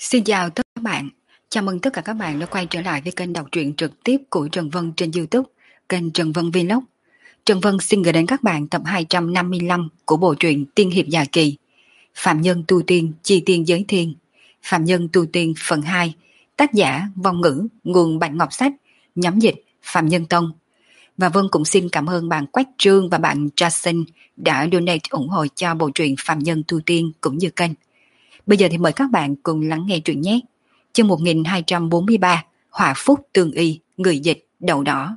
Xin chào tất cả các bạn. Chào mừng tất cả các bạn đã quay trở lại với kênh đọc truyện trực tiếp của Trần Vân trên YouTube, kênh Trần Vân Vlog. Trần Vân xin gửi đến các bạn tập 255 của bộ truyện Tiên hiệp dài kỳ. Phạm nhân tu tiên, chi tiên giới thiên. Phạm nhân tu tiên phần 2, tác giả Vong Ngữ, nguồn Bạch Ngọc Sách, nhóm dịch Phạm Nhân Tông. Và Vân cũng xin cảm ơn bạn Quách Trương và bạn Jason đã donate ủng hộ cho bộ truyện Phạm nhân tu tiên cũng như kênh. Bây giờ thì mời các bạn cùng lắng nghe truyện nhé. Chương 1243, Họa Phúc Tương Y, người dịch Đậu Đỏ.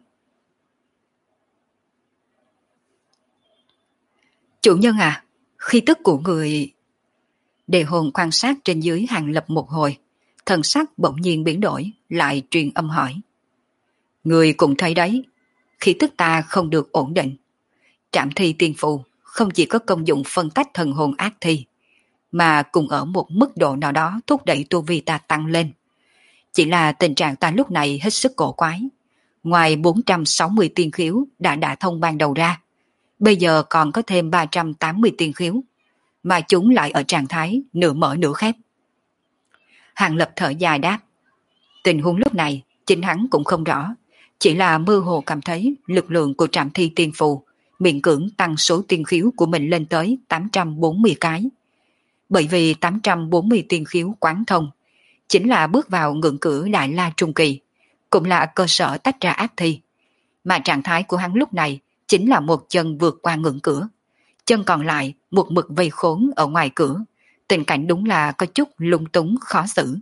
Chủ nhân à, khí tức của người... Đề hồn quan sát trên dưới Hàng Lập một hồi, thần sắc bỗng nhiên biến đổi, lại truyền âm hỏi. Người cũng thấy đấy, khí tức ta không được ổn định. Trảm thi tiên phù không chỉ có công dụng phân tách thần hồn ác thi, mà cùng ở một mức độ nào đó thúc đẩy tu vi ta tăng lên. Chỉ là tình trạng ta lúc này hết sức cổ quái. Ngoài 460 tiên khiếu đã đả thông ban đầu ra, bây giờ còn có thêm 380 tiên khiếu, mà chúng lại ở trạng thái nửa mở nửa khép. Hàng Lập thở dài đáp. Tình huống lúc này chính hắn cũng không rõ, chỉ là mơ hồ cảm thấy lực lượng của trảm thi tiên phù miễn cưỡng tăng số tiên khiếu của mình lên tới 840 cái. Bởi vì 840 tiên khiếu quán thông chính là bước vào ngưỡng cửa Đại La Trung Kỳ, cũng là cơ sở tách ra ác thi. Mà trạng thái của hắn lúc này chính là một chân vượt qua ngưỡng cửa, chân còn lại một mực vây khốn ở ngoài cửa. Tình cảnh đúng là có chút lung túng khó xử.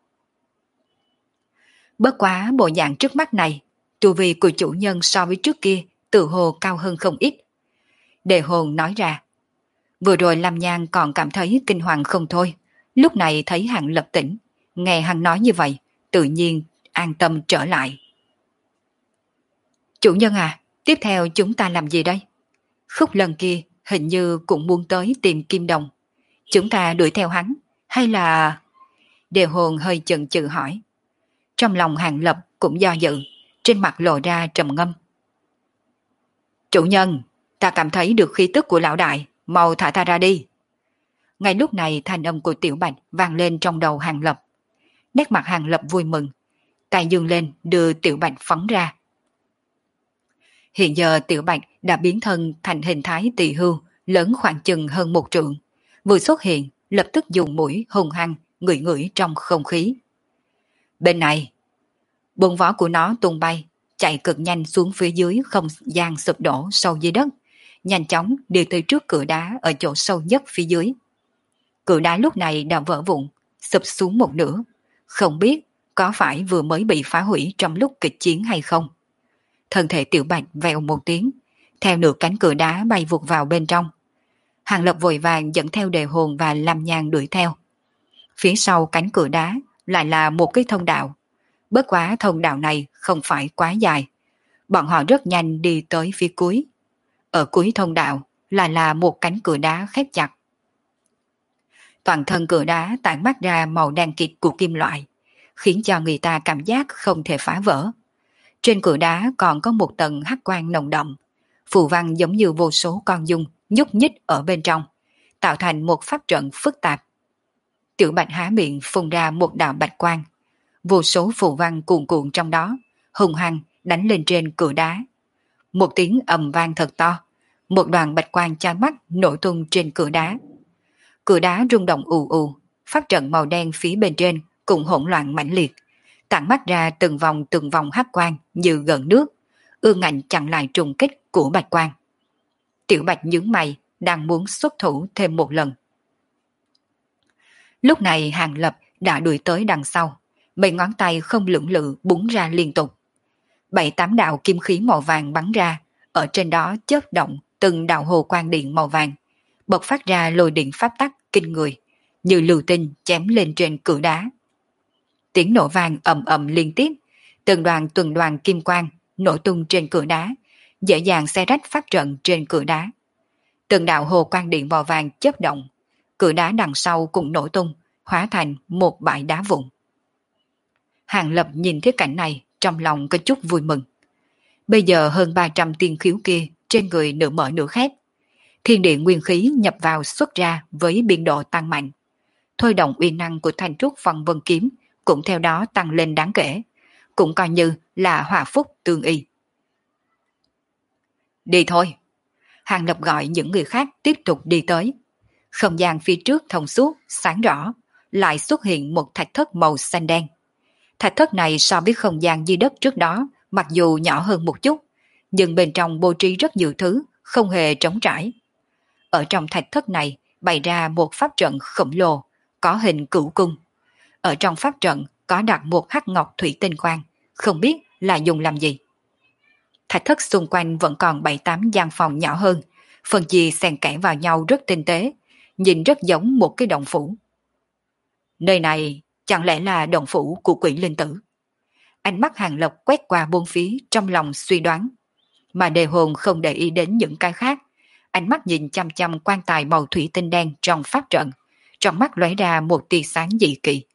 Bất quá bộ dạng trước mắt này, tu vi của chủ nhân so với trước kia tự hồ cao hơn không ít. Đề hồn nói ra. Vừa rồi Lam Nhan còn cảm thấy kinh hoàng không thôi, lúc này thấy Hàng Lập tỉnh, nghe hắn nói như vậy, tự nhiên an tâm trở lại. Chủ nhân à, tiếp theo chúng ta làm gì đây? Khúc lần kia hình như cũng muốn tới tìm Kim Đồng. Chúng ta đuổi theo hắn, hay là... Đề hồn hơi chần chừ hỏi. Trong lòng Hàng Lập cũng do dự, trên mặt lộ ra trầm ngâm. Chủ nhân, ta cảm thấy được khí tức của lão đại, mau thả ta ra đi. Ngay lúc này thanh âm của Tiểu Bạch vang lên trong đầu Hàng Lập. Nét mặt Hàng Lập vui mừng, tay dương lên đưa Tiểu Bạch phóng ra. Hiện giờ Tiểu Bạch đã biến thân thành hình thái tỳ hưu, lớn khoảng chừng hơn 1 trượng. Vừa xuất hiện, lập tức dùng mũi hung hăng ngửi ngửi trong không khí. Bên này, bông vó của nó tung bay, chạy cực nhanh xuống phía dưới không gian sụp đổ sâu dưới đất, nhanh chóng đi tới trước cửa đá ở chỗ sâu nhất phía dưới. Cửa đá lúc này đã vỡ vụn, sụp xuống một nửa, không biết có phải vừa mới bị phá hủy trong lúc kịch chiến hay không. Thân thể Tiểu Bạch vèo một tiếng, theo nửa cánh cửa đá bay vụt vào bên trong. Hàng Lập vội vàng dẫn theo Đề hồn và Lam Nhan đuổi theo. Phía sau cánh cửa đá lại là một cái thông đạo. Bất quá thông đạo này không phải quá dài. Bọn họ rất nhanh đi tới phía cuối. Ở cuối thông đạo lại là một cánh cửa đá khép chặt. Toàn thân cửa đá tản mát ra màu đen kịt của kim loại, khiến cho người ta cảm giác không thể phá vỡ. Trên cửa đá còn có một tầng hắc quang nồng đậm, phù văn giống như vô số con giun nhúc nhích ở bên trong, tạo thành một pháp trận phức tạp. Tiểu Bạch há miệng phun ra một đạo bạch quang, vô số phù văn cuồn cuộn trong đó, hung hăng đánh lên trên cửa đá. Một tiếng ầm vang thật to, một đoàn bạch quang chói mắt nổ tung trên cửa đá. Cửa đá rung động ù ù, pháp trận màu đen phía bên trên cũng hỗn loạn mãnh liệt, tản mắt ra từng vòng hắc quang như gần nước, ương ngạnh chặn lại trùng kích của bạch quang. Tiểu Bạch nhướng mày, đang muốn xuất thủ thêm một lần. Lúc này Hàng Lập đã đuổi tới đằng sau, mấy ngón tay không lưỡng lự búng ra liên tục. 7-8 đạo kim khí màu vàng bắn ra, ở trên đó chớp động từng đạo hồ quang điện màu vàng, bộc phát ra lôi điện pháp tắc kinh người, như lưu tinh chém lên trên cửa đá. Tiếng nổ vang ầm ầm liên tiếp, từng đoàn kim quang nổ tung trên cửa đá, dễ dàng xé rách pháp trận trên cửa đá. Từng đạo hồ quang điện màu vàng chớp động, cửa đá đằng sau cũng nổ tung, hóa thành một bãi đá vụn. Hàng Lập nhìn thấy cảnh này, trong lòng có chút vui mừng. Bây giờ hơn 300 tiên khiếu kia trên người nửa mở nửa khép. Thiên địa nguyên khí nhập vào xuất ra với biên độ tăng mạnh. thôi động uy năng của thanh trúc phong vân kiếm cũng theo đó tăng lên đáng kể, cũng coi như là hòa phúc tương y. Đi thôi. Hàng Lập gọi những người khác tiếp tục đi tới. Không gian phía trước thông suốt, sáng rõ, lại xuất hiện một thạch thất màu xanh đen. Thạch thất này so với không gian dưới đất trước đó, mặc dù nhỏ hơn một chút, nhưng bên trong bố trí rất nhiều thứ, không hề trống trải. Ở trong thạch thất này bày ra một pháp trận khổng lồ, có hình cửu cung. Ở trong pháp trận có đặt một hắc ngọc thủy tinh quang, không biết là dùng làm gì. Thạch thất xung quanh vẫn còn 7-8 gian phòng nhỏ hơn, phần chia xen kẽ vào nhau rất tinh tế, nhìn rất giống một cái động phủ. Nơi này chẳng lẽ là động phủ của quỷ linh tử? Ánh mắt Hàng Lập quét qua bốn phía trong lòng suy đoán, mà đề hồn không để ý đến những cái khác. Ánh mắt nhìn chăm chăm quan tài màu thủy tinh đen trong pháp trận, trong mắt lóe ra một tia sáng dị kỳ.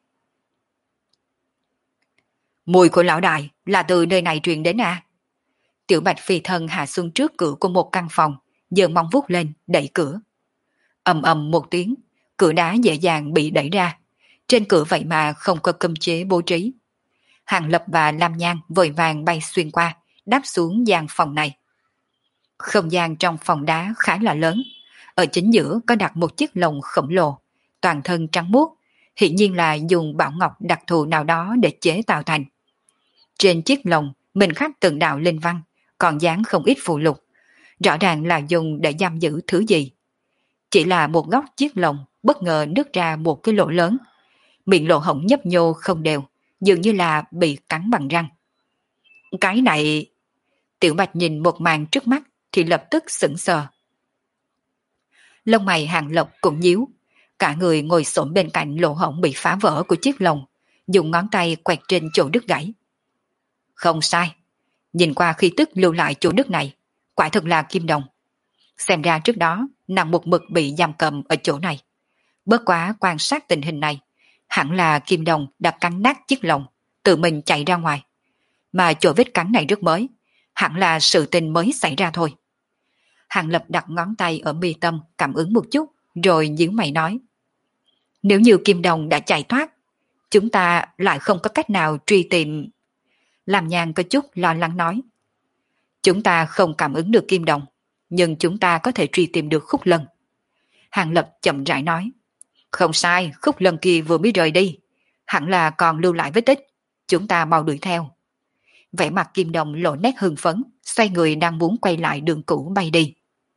Mùi của lão đại là từ nơi này truyền đến à? Tiểu Bạch phi thân hạ xuống trước cửa của một căn phòng, giơ móng vuốt lên đẩy cửa. Ầm ầm một tiếng, cửa đá dễ dàng bị đẩy ra. Trên cửa vậy mà không có cấm chế bố trí. Hàng Lập và Lam Nhan vội vàng bay xuyên qua, đáp xuống gian phòng này. Không gian trong phòng đá khá là lớn. Ở chính giữa có đặt một chiếc lồng khổng lồ, toàn thân trắng muốt, hiển nhiên là dùng bảo ngọc đặc thù nào đó để chế tạo thành. Trên chiếc lồng mình khắc từng đạo linh văn, còn dán không ít phù lục, rõ ràng là dùng để giam giữ thứ gì. Chỉ là một góc chiếc lồng bất ngờ nứt ra một cái lỗ lớn, miệng lỗ hổng nhấp nhô không đều, dường như là bị cắn bằng răng. Cái này... Tiểu Bạch nhìn một màn trước mắt thì lập tức sững sờ. Lông mày Hàng Lộc cũng nhíu, cả người ngồi xổm bên cạnh lỗ hổng bị phá vỡ của chiếc lồng, dùng ngón tay quẹt trên chỗ đứt gãy. Không sai, nhìn qua khí tức lưu lại chỗ đứt này, quả thực là kim đồng. Xem ra trước đó nàng một mực bị giam cầm ở chỗ này. Bất quá quan sát tình hình này, hẳn là kim đồng đã cắn nát chiếc lồng, tự mình chạy ra ngoài. Mà chỗ vết cắn này rất mới, hẳn là sự tình mới xảy ra thôi. Hàng Lập đặt ngón tay ở mi tâm cảm ứng một chút, rồi nhíu mày nói. Nếu như kim đồng đã chạy thoát, chúng ta lại không có cách nào truy tìm. Làm Nhàn có chút lo lắng nói. Chúng ta không cảm ứng được kim đồng, nhưng chúng ta có thể truy tìm được Khúc Lân. Hàng Lập chậm rãi nói. Không sai, Khúc Lân kia vừa mới rời đi, hẳn là còn lưu lại vết tích, chúng ta mau đuổi theo. Vẻ mặt kim đồng lộ nét hưng phấn, xoay người đang muốn quay lại đường cũ bay đi.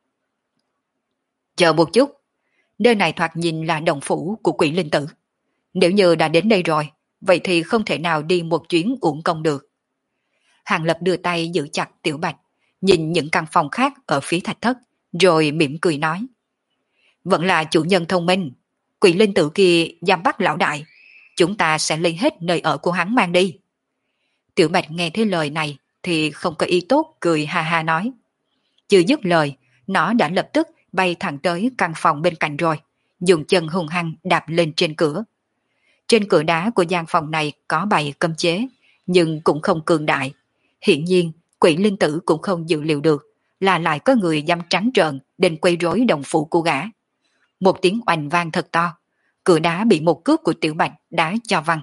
Chờ một chút, nơi này thoạt nhìn là động phủ của quỷ linh tử. Nếu như đã đến đây rồi, vậy thì không thể nào đi một chuyến uổng công được. Hàng Lập đưa tay giữ chặt Tiểu Bạch, nhìn những căn phòng khác ở phía thạch thất, rồi mỉm cười nói. Vẫn là chủ nhân thông minh, quỷ linh tử kia giam bắt lão đại, chúng ta sẽ lấy hết nơi ở của hắn mang đi. Tiểu Bạch nghe thấy lời này thì không có ý tốt, cười ha ha nói. Chưa dứt lời, nó đã lập tức bay thẳng tới căn phòng bên cạnh rồi, dùng chân hung hăng đạp lên trên cửa. Trên cửa đá của gian phòng này có bày cấm chế, nhưng cũng không cường đại. Hiển nhiên, quỷ linh tử cũng không dự liệu được là lại có người dám trắng trợn đến quấy rối đồng phụ của gã. Một tiếng oanh vang thật to, cửa đá bị một cước của Tiểu Bạch đá cho văng.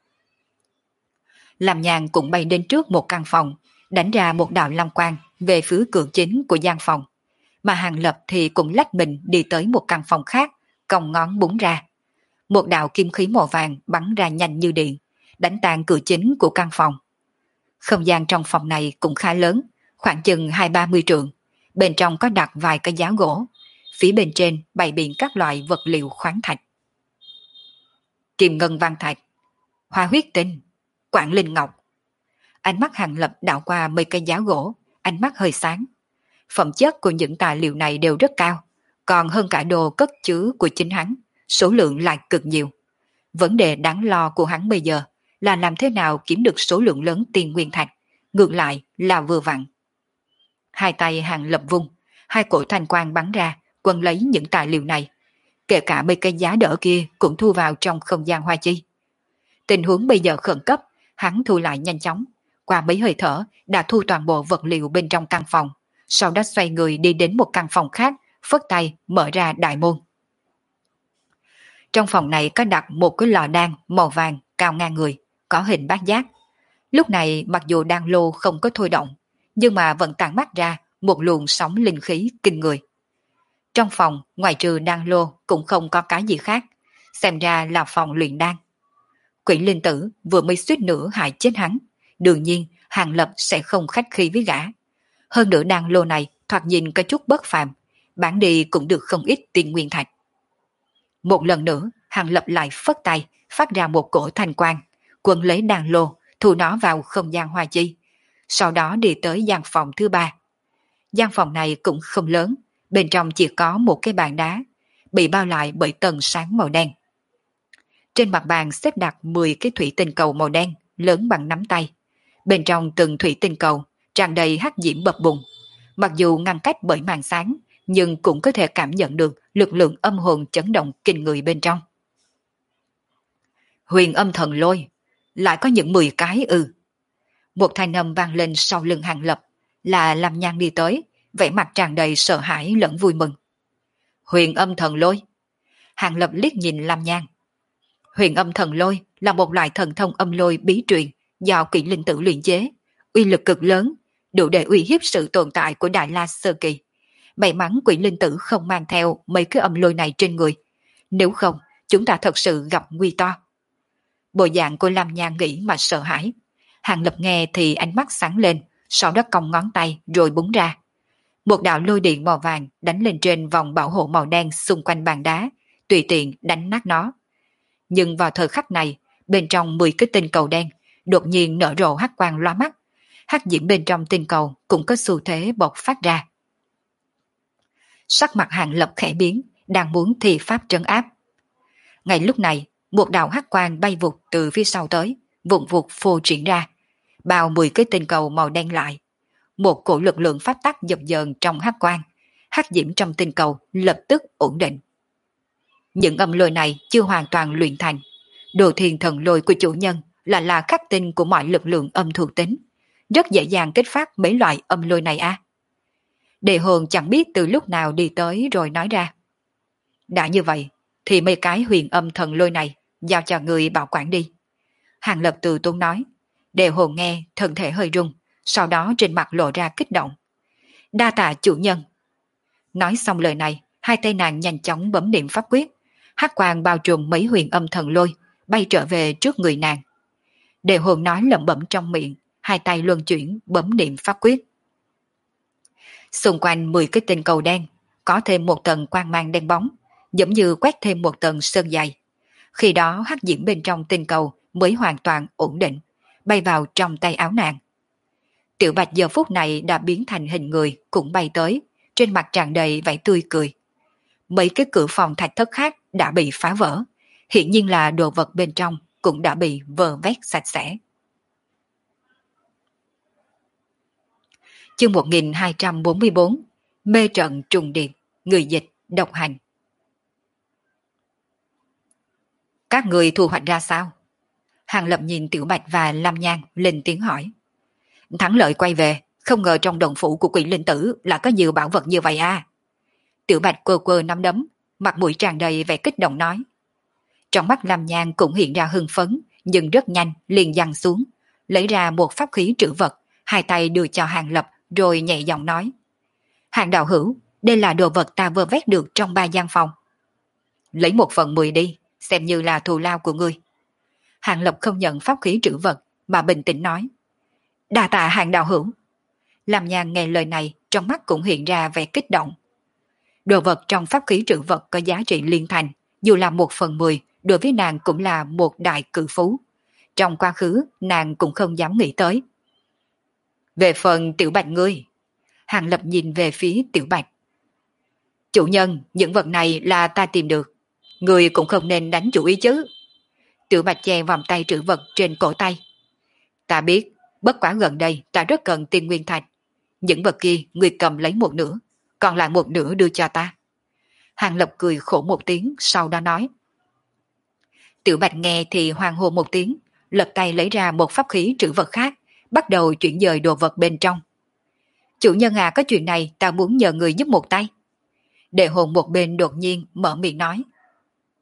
Làm Nhàn cũng bay đến trước một căn phòng, đánh ra một đạo long quang về phía cửa chính của gian phòng. Mà Hàng Lập thì cũng lách mình đi tới một căn phòng khác, còng ngón búng ra. Một đạo kim khí màu vàng bắn ra nhanh như điện, đánh tan cửa chính của căn phòng. Không gian trong phòng này cũng khá lớn, khoảng chừng 20-30 trượng. Bên trong có đặt vài cái giá gỗ, phía bên trên bày biện các loại vật liệu khoáng thạch. Kim ngân văn thạch, hoa huyết tinh, quảng linh ngọc. Ánh mắt Hàng Lập đảo qua mấy cây giá gỗ, ánh mắt hơi sáng. Phẩm chất của những tài liệu này đều rất cao, còn hơn cả đồ cất chứa của chính hắn, số lượng lại cực nhiều. Vấn đề đáng lo của hắn bây giờ là làm thế nào kiếm được số lượng lớn tiền nguyên thạch, ngược lại là vừa vặn. Hai tay Hàng Lập vung, hai cổ thanh quang bắn ra, quấn lấy những tài liệu này. Kể cả mấy cây giá đỡ kia cũng thu vào trong không gian hoa chi. Tình huống bây giờ khẩn cấp, hắn thu lại nhanh chóng. Qua mấy hơi thở đã thu toàn bộ vật liệu bên trong căn phòng, sau đó xoay người đi đến một căn phòng khác, phất tay mở ra đại môn. Trong phòng này có đặt một cái lò đan màu vàng cao ngang người, có hình bát giác. Lúc này mặc dù đan lô không có thôi động, nhưng mà vẫn tản mát ra một luồng sóng linh khí kinh người. Trong phòng, ngoài trừ đan lô cũng không có cái gì khác, xem ra là phòng luyện đan. Quỷ linh tử vừa mới suýt nữa hại chết hắn, đương nhiên Hàng Lập sẽ không khách khí với gã. Hơn nữa đan lô này thoạt nhìn có chút bất phàm, bán đi cũng được không ít tiền nguyên thạch. Một lần nữa, Hàng Lập lại phất tay, phát ra một cổ thanh quang, quấn lấy đan lô, thu nó vào không gian hoa chi. Sau đó đi tới gian phòng thứ ba. Gian phòng này cũng không lớn, bên trong chỉ có một cái bàn đá, bị bao lại bởi tầng sáng màu đen. Trên mặt bàn xếp đặt 10 cái thủy tinh cầu màu đen, lớn bằng nắm tay. Bên trong từng thủy tinh cầu, tràn đầy hắc diễm bập bùng. Mặc dù ngăn cách bởi màn sáng, nhưng cũng có thể cảm nhận được lực lượng âm hồn chấn động kinh người bên trong. Huyền âm thần lôi, lại có những 10 cái ư. Một thanh âm vang lên sau lưng Hàng Lập, là Lam Nhan đi tới, vẻ mặt tràn đầy sợ hãi lẫn vui mừng. Huyền âm thần lôi. Hàng Lập liếc nhìn Lam Nhan. Huyền âm thần lôi là một loại thần thông âm lôi bí truyền do kỵ linh tử luyện chế, uy lực cực lớn, đủ để uy hiếp sự tồn tại của Đại La Sơ Kỳ. May mắn quỷ linh tử không mang theo mấy cái âm lôi này trên người, nếu không chúng ta thật sự gặp nguy to. Bộ dạng của Lam Nhan nghĩ mà sợ hãi. Hàng Lập nghe thì ánh mắt sáng lên, sau đó cong ngón tay rồi búng ra. Một đạo lôi điện màu vàng đánh lên trên vòng bảo hộ màu đen xung quanh bàn đá, tùy tiện đánh nát nó. Nhưng vào thời khắc này, bên trong 10 cái tinh cầu đen đột nhiên nở rộ hắc quang lóa mắt. Hắc diễm bên trong tinh cầu cũng có xu thế bộc phát ra. Sắc mặt Hàng Lập khẽ biến, đang muốn thi pháp trấn áp. Ngay lúc này, một đạo hắc quang bay vụt từ phía sau tới, vụn vụt phô triển ra, bao 10 cái tinh cầu màu đen lại. Một cổ lực lượng pháp tắc dập dờn trong hắc quang, hắc diễm trong tinh cầu lập tức ổn định. Những âm lôi này chưa hoàn toàn luyện thành. Đồ thiền thần lôi của chủ nhân là khắc tinh của mọi lực lượng âm thuộc tính, rất dễ dàng kích phát mấy loại âm lôi này a. Đề hồn chẳng biết từ lúc nào đi tới rồi nói ra. Đã như vậy, thì mấy cái huyền âm thần lôi này giao cho người bảo quản đi. Hàng Lập từ tốn nói. Đề hồn nghe, thân thể hơi rung, sau đó trên mặt lộ ra kích động. Đa tạ chủ nhân. Nói xong lời này, hai tay nàng nhanh chóng bấm niệm pháp quyết, hắc quang bao trùm mấy huyền âm thần lôi, bay trở về trước người nàng. Đề hồn nói lẩm bẩm trong miệng, hai tay luân chuyển bấm niệm pháp quyết. Xung quanh 10 cái tinh cầu đen, có thêm một tầng quang mang đen bóng, giống như quét thêm một tầng sơn dày. Khi đó hắc diễm bên trong tinh cầu mới hoàn toàn ổn định, bay vào trong tay áo nàng. Tiểu Bạch giờ phút này đã biến thành hình người cũng bay tới, trên mặt tràn đầy vẻ tươi cười. Mấy cái cửa phòng thạch thất khác đã bị phá vỡ, hiện nhiên là đồ vật bên trong cũng đã bị vơ vét sạch sẽ. Chương 1244, Mê trận trùng điệp, người dịch, độc hành. Các người thu hoạch ra sao? Hàng Lập nhìn Tiểu Bạch và Lam Nhan lên tiếng hỏi. Thắng lợi quay về, không ngờ trong đồng phủ của quỷ linh tử là có nhiều bảo vật như vậy à. Tiểu Bạch quơ quơ nắm đấm, mặt mũi tràn đầy vẻ kích động nói. Trong mắt Lam Nhan cũng hiện ra hưng phấn, nhưng rất nhanh liền giằng xuống, lấy ra một pháp khí trữ vật, hai tay đưa cho Hàng Lập rồi nhẹ giọng nói. Hàng đạo hữu, đây là đồ vật ta vừa vét được trong 3 gian phòng. Lấy 1/10 đi, xem như là thù lao của ngươi. Hàng Lập không nhận pháp khí trữ vật mà bình tĩnh nói. Đa tạ Hàng đạo hữu. Lam Nhan nghe lời này, trong mắt cũng hiện ra vẻ kích động. Đồ vật trong pháp khí trữ vật có giá trị liên thành, dù là 1/10, đối với nàng cũng là một đại cự phú. Trong quá khứ, nàng cũng không dám nghĩ tới. Về phần Tiểu Bạch ngươi, Hàng Lập nhìn về phía Tiểu Bạch. Chủ nhân, những vật này là ta tìm được, ngươi cũng không nên đánh chủ ý chứ. Tiểu Bạch che vòng tay trữ vật trên cổ tay. Ta biết, bất quá gần đây ta rất cần tiền nguyên thạch. Những vật kia ngươi cầm lấy một nửa, còn lại một nửa đưa cho ta. Hàng Lập cười khổ một tiếng, sau đó nói. Tiểu Bạch nghe thì hoang hô một tiếng, lật tay lấy ra một pháp khí trữ vật khác, bắt đầu chuyển dời đồ vật bên trong. Chủ nhân à, có chuyện này ta muốn nhờ người giúp một tay. Đệ hồn một bên đột nhiên mở miệng nói.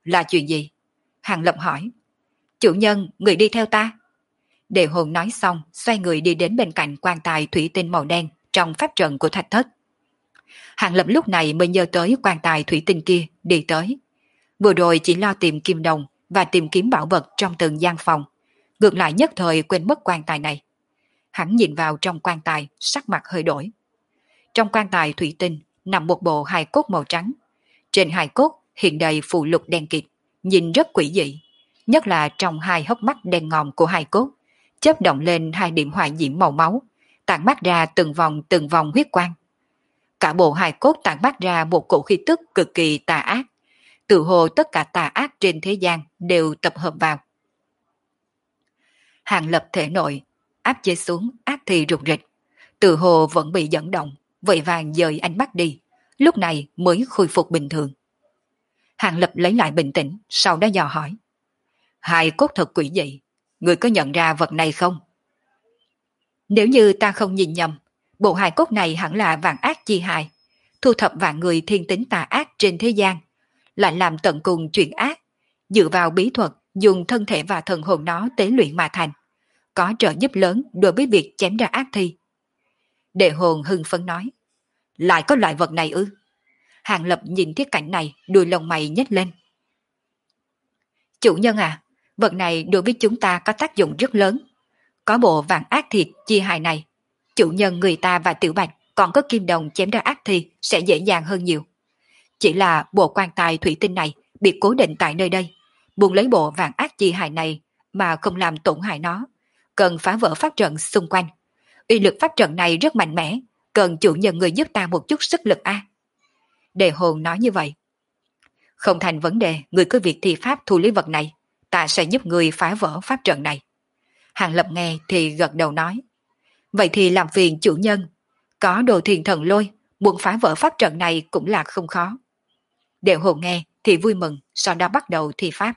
Là chuyện gì? Hàng Lập hỏi. Chủ nhân, người đi theo ta. Đề hồn nói xong, xoay người đi đến bên cạnh quan tài thủy tinh màu đen trong pháp trận của thạch thất. Hàng Lập lúc này mới nhớ tới quan tài thủy tinh kia đi tới. Vừa rồi chỉ lo tìm kim đồng và tìm kiếm bảo vật trong từng gian phòng. Ngược lại nhất thời quên mất quan tài này. Hắn nhìn vào trong quan tài, sắc mặt hơi đổi. Trong quan tài thủy tinh nằm một bộ hài cốt màu trắng. Trên hài cốt hiện đầy phù lục đen kịt, nhìn rất quỷ dị. Nhất là trong hai hốc mắt đen ngòm của hài cốt, chớp động lên hai điểm hỏa diễm màu máu, tản mát ra từng vòng huyết quang. Cả bộ hài cốt tản mát ra một cổ khí tức cực kỳ tà ác. Tự hồ tất cả tà ác trên thế gian đều tập hợp vào. Hàng Lập thể nội, áp chế xuống ác thì rụt rịch. Tự hồ vẫn bị dẫn động, vội vàng dời ánh mắt đi, lúc này mới khôi phục bình thường. Hàng Lập lấy lại bình tĩnh, sau đó dò hỏi. Hài cốt thật quỷ dị, người có nhận ra vật này không? Nếu như ta không nhìn nhầm, bộ hài cốt này hẳn là vạn ác chi hài, thu thập vạn người thiên tính tà ác trên thế gian, lại làm tận cùng chuyện ác, dựa vào bí thuật dùng thân thể và thần hồn nó tế luyện mà thành, có trợ giúp lớn đối với việc chém ra ác thi. Đệ hồn hưng phấn nói. Lại có loại vật này ư? Hàng Lập nhìn thiết cảnh này, đuôi lông mày nhếch lên. Chủ nhân à, vật này đối với chúng ta có tác dụng rất lớn. Có bộ vạn ác thịt chi hài này, chủ nhân người ta và Tiểu Bạch còn có kim đồng chém ra ác thi sẽ dễ dàng hơn nhiều. Chỉ là bộ quan tài thủy tinh này bị cố định tại nơi đây, buồn lấy bộ vạn ác chi hài này mà không làm tổn hại nó, cần phá vỡ pháp trận xung quanh. Uy lực pháp trận này rất mạnh mẽ, cần chủ nhân người giúp ta một chút sức lực a. Đề hồn nói như vậy. Không thành vấn đề, người cứ việc thi pháp thu lấy vật này, ta sẽ giúp người phá vỡ pháp trận này. Hàng Lập nghe thì gật đầu nói. Vậy thì làm phiền chủ nhân, có đồ thiền thần lôi, muốn phá vỡ pháp trận này cũng là không khó. Đề hồn nghe thì vui mừng, sau đó bắt đầu thi pháp.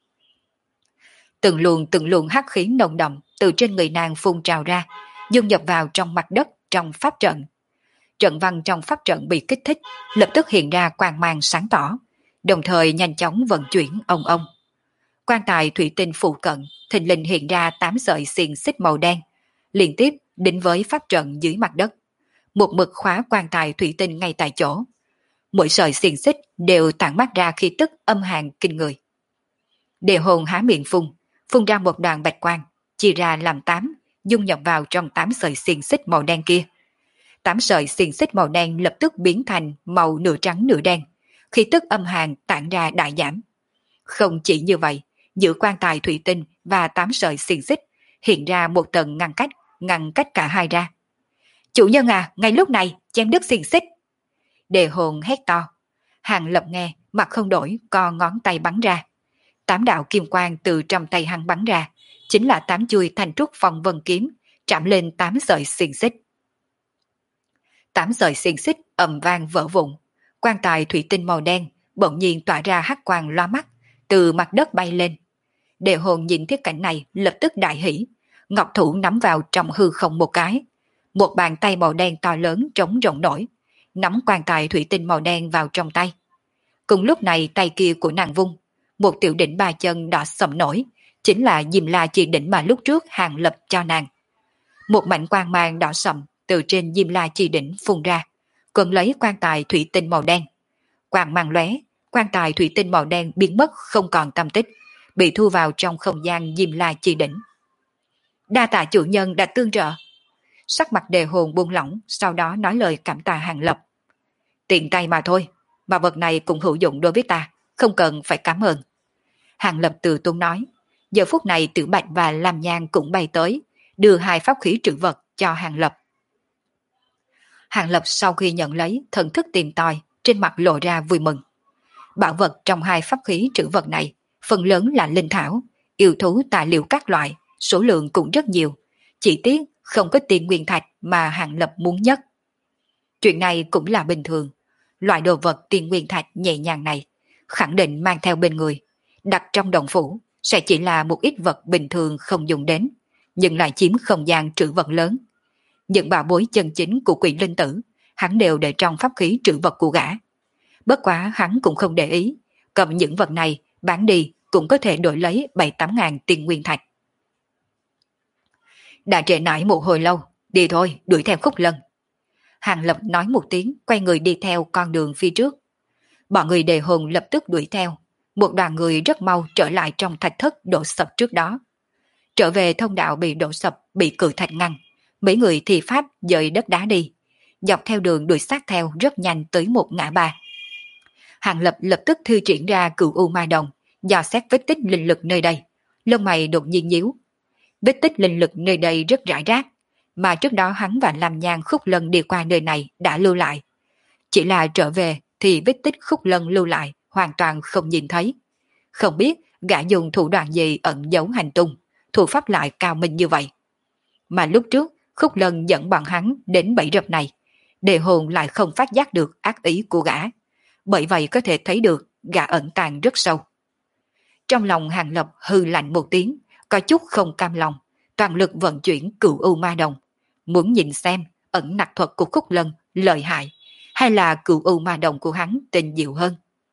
Từng luồng hắc khí nồng đậm từ trên người nàng phun trào ra, dung nhập vào trong mặt đất trong pháp trận. Trận văn trong pháp trận bị kích thích, lập tức hiện ra quang mang sáng tỏ, đồng thời nhanh chóng vận chuyển ong ong. Quan tài thủy tinh phụ cận, thình lình hiện ra 8 sợi xiềng xích màu đen, liên tiếp đính với pháp trận dưới mặt đất. Một mực khóa quan tài thủy tinh ngay tại chỗ. Mỗi sợi xiềng xích đều tản mát ra khí tức âm hàn kinh người. Đề hồn há miệng phun ra một đoàn bạch quang, chia ra làm 8, dung nhập vào trong 8 sợi xiềng xích màu đen kia. 8 sợi xiềng xích màu đen lập tức biến thành màu nửa trắng nửa đen, khí tức âm hàn tản ra đại giảm. Không chỉ như vậy, giữa quan tài thủy tinh và 8 sợi xiềng xích hiện ra một tầng ngăn cách cả hai ra. Chủ nhân à, ngay lúc này chém đứt xiềng xích. Đề hồn hét to. Hàng Lập nghe, mặt không đổi, co ngón tay bắn ra. 8 đạo kim quang từ trong tay hắn bắn ra, chính là 8 chuôi thành trúc phong vân kiếm, chạm lên 8 sợi xiềng xích. 8 sợi xiềng xích ầm vang vỡ vụn, quan tài thủy tinh màu đen bỗng nhiên tỏa ra hắc quang loa mắt, từ mặt đất bay lên. Đề hồn nhìn thiết cảnh này lập tức đại hỉ, ngọc thủ nắm vào trong hư không một cái. Một bàn tay màu đen to lớn trống rộng nổi, nắm quan tài thủy tinh màu đen vào trong tay. Cùng lúc này tay kia của nàng vung, một tiểu đỉnh 3 chân đỏ sầm nổi, chính là Diêm La Chi đỉnh mà lúc trước Hàng Lập cho nàng. Một mảnh quang mang đỏ sầm từ trên Diêm La Chi đỉnh phun ra, cuốn lấy quan tài thủy tinh màu đen. Quang mang lóe, quan tài thủy tinh màu đen biến mất không còn tăm tích, bị thu vào trong không gian Diêm La Chi đỉnh. Đa tạ chủ nhân đã tương trợ. Sắc mặt đề hồn buông lỏng, sau đó nói lời cảm tạ Hàng Lập. Tiện tay mà thôi, mà vật này cũng hữu dụng đối với ta, không cần phải cảm ơn. Hàng Lập từ tốn nói. Giờ phút này Tiểu Bạch và Lam Nhan cũng bay tới, đưa 2 pháp khí trữ vật cho Hàng Lập. Hàng Lập sau khi nhận lấy, thần thức tìm tòi, trên mặt lộ ra vui mừng. Bảo vật trong 2 pháp khí trữ vật này, phần lớn là linh thảo, yêu thú tài liệu các loại, số lượng cũng rất nhiều, chỉ tiếc không có tiền nguyên thạch mà Hàng Lập muốn nhất. Chuyện này cũng là bình thường, loại đồ vật tiền nguyên thạch nhẹ nhàng này, khẳng định mang theo bên người, đặt trong động phủ, sẽ chỉ là một ít vật bình thường không dùng đến, nhưng lại chiếm không gian trữ vật lớn. Những bảo bối chân chính của Quỷ Linh Tử, hắn đều để trong pháp khí trữ vật của gã. Bất quá hắn cũng không để ý, cầm những vật này bán đi cũng có thể đổi lấy 7-8 ngàn tiền nguyên thạch. Đã trễ nải một hồi lâu, đi thôi, đuổi theo Khúc Lân. Hàng Lập nói một tiếng, quay người đi theo con đường phía trước. Bọn người Đề Hồn lập tức đuổi theo, một đoàn người rất mau trở lại trong thạch thất đổ sập trước đó. Trở về thông đạo bị đổ sập, bị cự thạch ngăn, mấy người thì pháp dời đất đá đi, dọc theo đường đuổi sát theo rất nhanh tới một ngã ba. Hàng Lập lập tức thư triển ra Cửu U Ma Đồng, dò xét vết tích linh lực nơi đây, lông mày đột nhiên nhíu. Vết tích linh lực nơi đây rất rải rác, mà trước đó hắn và Lam Nhan Khúc Lân đi qua nơi này đã lưu lại. Chỉ là trở về thì vết tích Khúc Lân lưu lại hoàn toàn không nhìn thấy. Không biết gã dùng thủ đoạn gì ẩn giấu hành tung, thủ pháp lại cao minh như vậy. Mà lúc trước Khúc Lân dẫn bọn hắn đến bẫy rập này, Đề Hồn lại không phát giác được ác ý của gã. Bởi vậy có thể thấy được gã ẩn tàng rất sâu. Trong lòng Hàng Lập hư lạnh một tiếng, có chút không cam lòng, toàn lực vận chuyển Cửu U Ma Đồng, muốn nhìn xem ẩn nặc thuật của Khúc Lân lợi hại, hay là Cửu U Ma Đồng của hắn tình diệu hơn.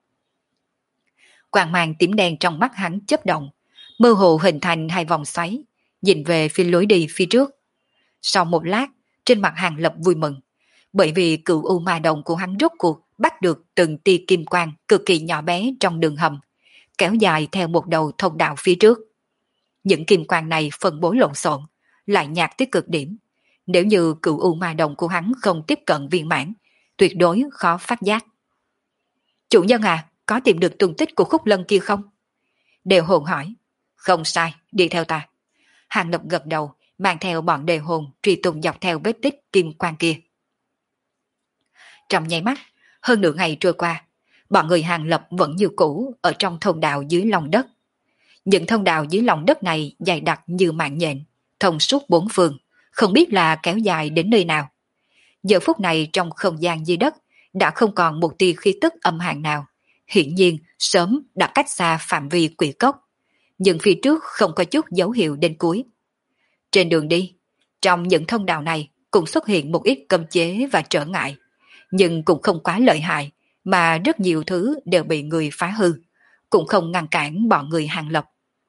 Quang mang tím đen trong mắt hắn chớp động, mơ hồ hình thành hai vòng xoáy, nhìn về phía lối đi phía trước. Sau một lát, trên mặt Hàng Lập vui mừng, bởi vì Cửu U Ma Đồng của hắn rốt cuộc bắt được từng tia kim quang cực kỳ nhỏ bé trong đường hầm, kéo dài theo một đầu thông đạo phía trước. Những kim quang này phân bố lộn xộn, lại nhạt tới cực điểm. Nếu như Cửu U Ma Đồng của hắn không tiếp cận viên mãn, tuyệt đối khó phát giác. Chủ nhân à, có tìm được tung tích của Khúc Lân kia không? Đề Hồn hỏi. Không sai, đi theo ta. Hàng Lập gật đầu, mang theo bọn Đề Hồn truy tung dọc theo vết tích kim quang kia. Trong nháy mắt, hơn nửa ngày trôi qua, bọn người Hàng Lập vẫn như cũ ở trong thông đạo dưới lòng đất. Những thông đạo dưới lòng đất này dày đặc như mạng nhện, thông suốt bốn phương, không biết là kéo dài đến nơi nào. Giờ phút này trong không gian dưới đất đã không còn một tia khí tức âm hàn nào, hiển nhiên sớm đã cách xa phạm vi quỷ cốc, nhưng phía trước không có chút dấu hiệu đến cuối. Trên đường đi, trong những thông đạo này cũng xuất hiện một ít cấm chế và trở ngại, nhưng cũng không quá lợi hại, mà rất nhiều thứ đều bị người phá hư, cũng không ngăn cản bọn người Hàng Lập.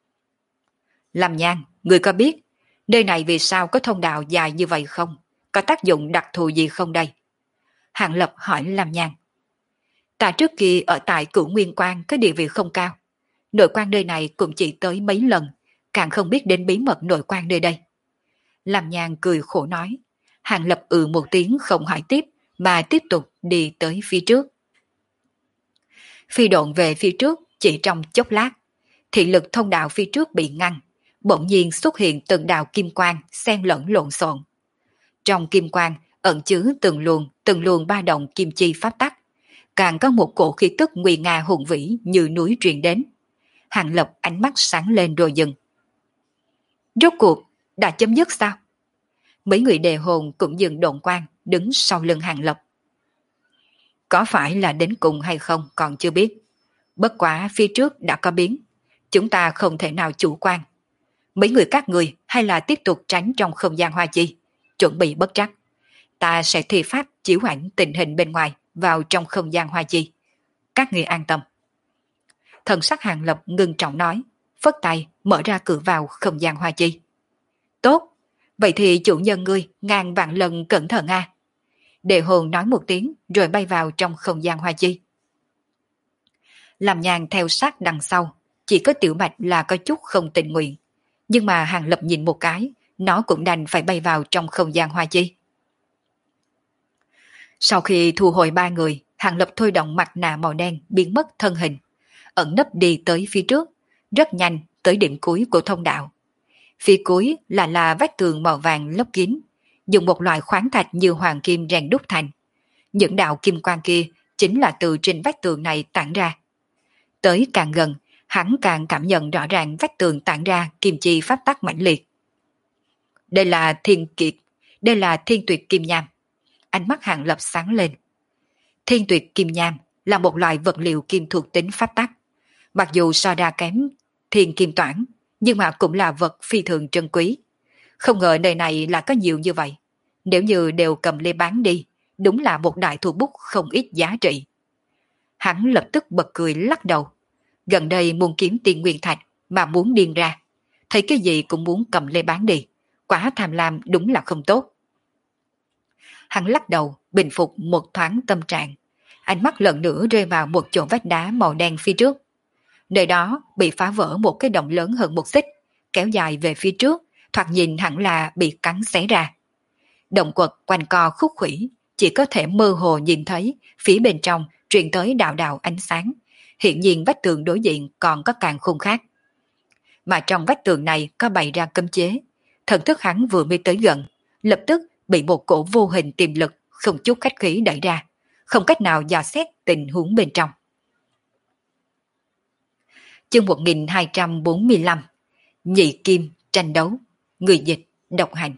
Lam Nhan, người có biết nơi này vì sao có thông đạo dài như vậy không? Có tác dụng đặc thù gì không đây? Hàng Lập hỏi Lam Nhan. Ta trước kia ở tại Cửu Nguyên Quan có địa vị không cao, nội quan nơi này cũng chỉ tới mấy lần, càng không biết đến bí mật nội quan nơi đây. Lam Nhan cười khổ nói. Hàng Lập một tiếng không hỏi tiếp, mà tiếp tục đi tới phía trước. Phi độn về phía trước chỉ trong chốc lát, thị lực thông đạo phía trước bị ngăn, bỗng nhiên xuất hiện từng đạo kim quang xen lẫn lộn xộn. Trong kim quang ẩn chứa từng luồng ba động kim chi pháp tắc, càng có một cổ khí tức nguy nga hùng vĩ như núi truyền đến. Hàng Lập ánh mắt sáng lên rồi dừng. Rốt cuộc đã chấm dứt sao? Mấy người Đề Hồn cũng dừng độn quang đứng sau lưng Hàng Lập. Có phải là đến cùng hay không còn chưa biết. Bất quá phía trước đã có biến, chúng ta không thể nào chủ quan. Mấy người các người hay là tiếp tục tránh trong không gian hoa chi, chuẩn bị bất trắc. Ta sẽ thi pháp chiếu ảnh tình hình bên ngoài vào trong không gian hoa chi. Các người an tâm. Thần sắc Hàng Lập ngưng trọng nói, phất tay mở ra cửa vào không gian hoa chi. Tốt, vậy thì chủ nhân ngươi ngàn vạn lần cẩn thận a. Đề Hồn nói một tiếng rồi bay vào trong không gian hoa chi. Làm Nhàn theo sát đằng sau, chỉ có Tiểu Bạch là có chút không tình nguyện. Nhưng mà Hàng Lập nhìn một cái, nó cũng đành phải bay vào trong không gian hoa chi. Sau khi thu hồi ba người, Hàng Lập thôi động mặt nạ màu đen biến mất thân hình, ẩn nấp đi tới phía trước, rất nhanh tới điểm cuối của thông đạo. Phía cuối là vách tường màu vàng lấp kín, dùng một loại khoáng thạch như hoàng kim rèn đúc thành. Những đạo kim quang kia chính là từ trên vách tường này tản ra. Tới càng gần, hắn càng cảm nhận rõ ràng vách tường tản ra kim chi pháp tắc mãnh liệt. Đây là thiên kiệt, đây là thiên tuyệt kim nham. Ánh mắt Hàng Lập sáng lên. Thiên tuyệt kim nham là một loại vật liệu kim thuộc tính pháp tắc. Mặc dù so ra kém thiên kim toản, nhưng mà cũng là vật phi thường trân quý. Không ngờ nơi này là có nhiều như vậy. Nếu như đều cầm lên bán đi, đúng là một đại thủ bút không ít giá trị. Hắn lập tức bật cười lắc đầu. Gần đây muốn kiếm tiền nguyên thạch mà muốn điên ra, thấy cái gì cũng muốn cầm lên bán đi, quá tham lam đúng là không tốt. Hắn lắc đầu, bình phục một thoáng tâm trạng, ánh mắt lần nữa rơi vào một chỗ vách đá màu đen phía trước. Nơi đó bị phá vỡ một cái động lớn hơn một xích, kéo dài về phía trước, thoạt nhìn hẳn là bị cắn xé ra. Động quật quanh co khúc khuỷu, chỉ có thể mơ hồ nhìn thấy phía bên trong truyền tới đạo đạo ánh sáng. Hiện nhiên vách tường đối diện còn có càng khung khác. Mà trong vách tường này có bày ra cấm chế. Thần thức hắn vừa mới tới gần, lập tức bị một cổ vô hình tiềm lực không chút khách khí đẩy ra, không cách nào dò xét tình huống bên trong. Chương 1245 Nhị Kim tranh đấu. Người dịch độc hành.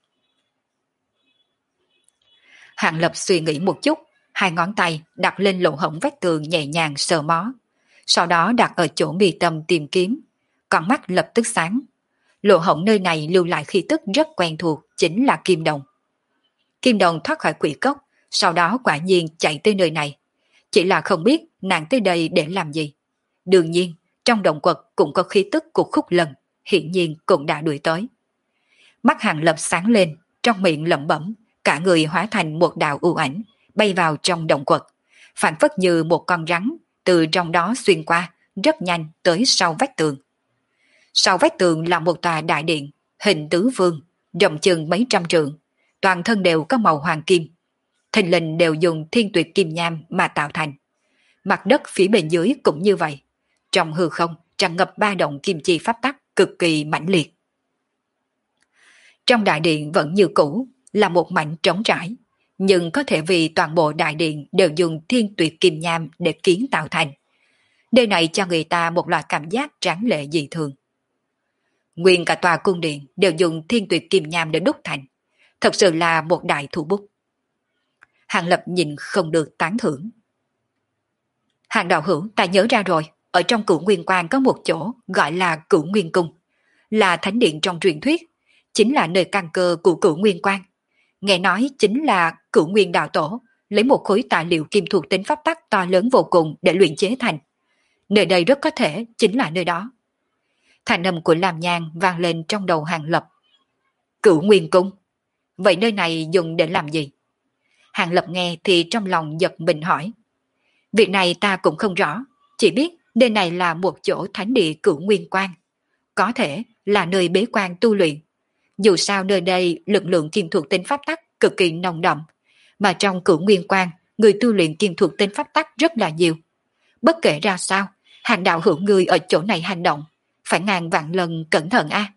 Hàng Lập suy nghĩ một chút, hai ngón tay đặt lên lỗ hổng vách tường nhẹ nhàng sờ mó, sau đó đặt ở chỗ mi tâm tìm kiếm, con mắt lập tức sáng. Lỗ hổng nơi này lưu lại khí tức rất quen thuộc, chính là kim đồng. Kim đồng thoát khỏi quỷ cốc, sau đó quả nhiên chạy tới nơi này, chỉ là không biết nàng tới đây để làm gì. Đương nhiên, trong động quật cũng có khí tức của Khúc Lân, hiển nhiên cũng đã đuổi tới. Mắt Hàng Lập sáng lên, trong miệng lẩm bẩm, cả người hóa thành một đạo u ảnh, bay vào trong động quật, phản phất như một con rắn, từ trong đó xuyên qua, rất nhanh tới sau vách tường. Sau vách tường là một tòa đại điện, hình tứ vương, rộng chừng mấy trăm trượng, toàn thân đều có màu hoàng kim. Thình lình đều dùng thiên tuyệt kim nham mà tạo thành. Mặt đất phía bên dưới cũng như vậy. Trong hư không tràn ngập ba động kim chi pháp tắc cực kỳ mãnh liệt. Trong đại điện vẫn như cũ, là một mảnh trống trải, nhưng có thể vì toàn bộ đại điện đều dùng thiên tuyệt kim nham để kiến tạo thành. Điều này cho người ta một loại cảm giác tráng lệ dị thường. Nguyên cả tòa cung điện đều dùng thiên tuyệt kim nham để đúc thành, thật sự là một đại thủ bút. Hàng Lập nhìn không được tán thưởng. Hàng đạo hữu, ta nhớ ra rồi, ở trong Cửu Nguyên Quan có một chỗ gọi là Cửu Nguyên Cung, là thánh điện trong truyền thuyết, chính là nơi căn cơ của Cửu Nguyên Quan. Nghe nói chính là Cửu Nguyên đạo tổ lấy một khối tài liệu kim thuộc tính pháp tắc to lớn vô cùng để luyện chế thành. Nơi đây rất có thể chính là nơi đó. Thanh âm của Lam Nhan vang lên trong đầu Hàng Lập. Cửu Nguyên Cung? Vậy nơi này dùng để làm gì? Hàng Lập nghe thì trong lòng giật mình hỏi. Việc này ta cũng không rõ, chỉ biết nơi này là một chỗ thánh địa Cửu Nguyên Quan, có thể là nơi bế quan tu luyện. Dù sao nơi đây lực lượng kim thuộc tính pháp tắc cực kỳ nồng đậm, mà trong Cửu Nguyên Quan người tu luyện kim thuộc tính pháp tắc rất là nhiều. Bất kể ra sao, Hàng đạo hữu người ở chỗ này hành động phải ngàn vạn lần cẩn thận a.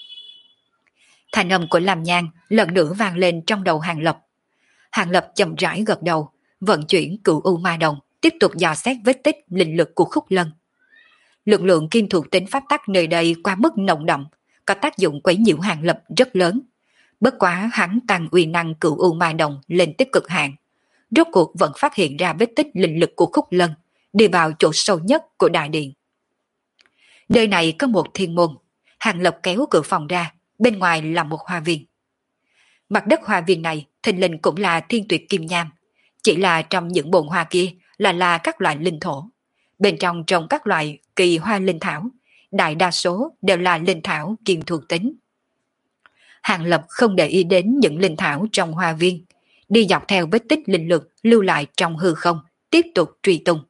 Thanh âm của Lam Nhan lần nữa vang lên trong đầu Hàng Lập. Hàng Lập chậm rãi gật đầu, vận chuyển Cửu U Ma Đồng, tiếp tục dò xét vết tích linh lực của Khúc Lân. Lực lượng kim thuộc tính pháp tắc nơi đây qua mức nồng đậm, có tác dụng quấy nhiễu Hàng Lập rất lớn. Bất quá hắn tăng uy năng Cửu U Ma Đồng lên tới cực hạn, rốt cuộc vẫn phát hiện ra vết tích linh lực của Khúc Lân đi vào chỗ sâu nhất của đại điện. Nơi này có một thiên môn. Hàng Lập kéo cửa phòng ra, bên ngoài là một hoa viên. Mặt đất hoa viên này thình lình cũng là thiên tuyệt kim nham, chỉ là trong những bồn hoa kia là các loại linh thổ. Bên trong trồng các loại kỳ hoa linh thảo, đại đa số đều là linh thảo kim thuộc tính. Hàng Lập không để ý đến những linh thảo trong hoa viên, đi dọc theo vết tích linh lực lưu lại trong hư không, tiếp tục truy tung.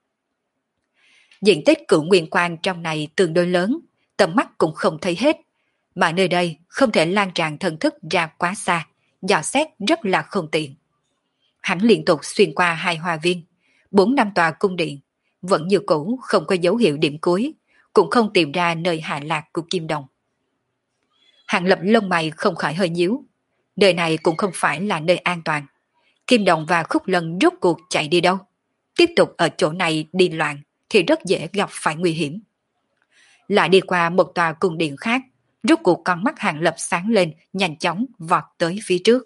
Diện tích Cửu Nguyên Quan trong này tương đối lớn, tầm mắt cũng không thấy hết, mà nơi đây không thể lan tràn thần thức ra quá xa, dò xét rất là không tiện. Hắn liên tục xuyên qua hai hoa viên, 4-5 tòa cung điện, vẫn như cũ không có dấu hiệu điểm cuối, cũng không tìm ra nơi hạ lạc của Kim Đồng. Hàng Lập lông mày không khỏi hơi nhíu, nơi này cũng không phải là nơi an toàn. Kim Đồng và Khúc Lân rốt cuộc chạy đi đâu? Tiếp tục ở chỗ này đi loạn thì rất dễ gặp phải nguy hiểm. Lại đi qua một tòa cung điện khác, rốt cuộc con mắt Hàng Lập sáng lên, nhanh chóng vọt tới phía trước.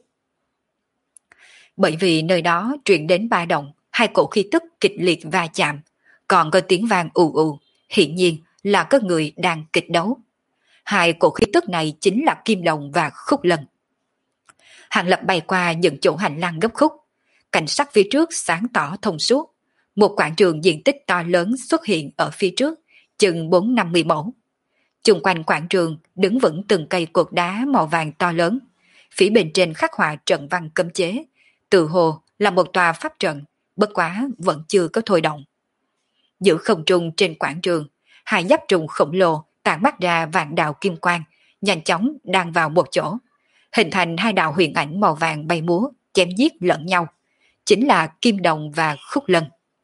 Bởi vì nơi đó truyền đến ba động, hai cổ khí tức kịch liệt va chạm, còn có tiếng vang ù ù, hiển nhiên là có người đang kịch đấu. Hai cổ khí tức này chính là Kim Đồng và Khúc Lân. Hàng Lập bay qua những chỗ hành lang gấp khúc, cảnh sắc phía trước sáng tỏ thông suốt, Một quảng trường diện tích to lớn xuất hiện ở phía trước, chừng 4-50 mẫu. Chung quanh quảng trường đứng vững từng cây cột đá màu vàng to lớn. Phía bên trên khắc họa trận văn cấm chế, tự hồ là một tòa pháp trận, bất quá vẫn chưa có thôi động. Giữa không trung trên quảng trường, hai giáp trùng khổng lồ tản mắt ra vạn đạo kim quang, nhanh chóng đan vào một chỗ, hình thành hai đạo huyền ảnh màu vàng bay múa, chém giết lẫn nhau, chính là Kim Đồng và Khúc Lân.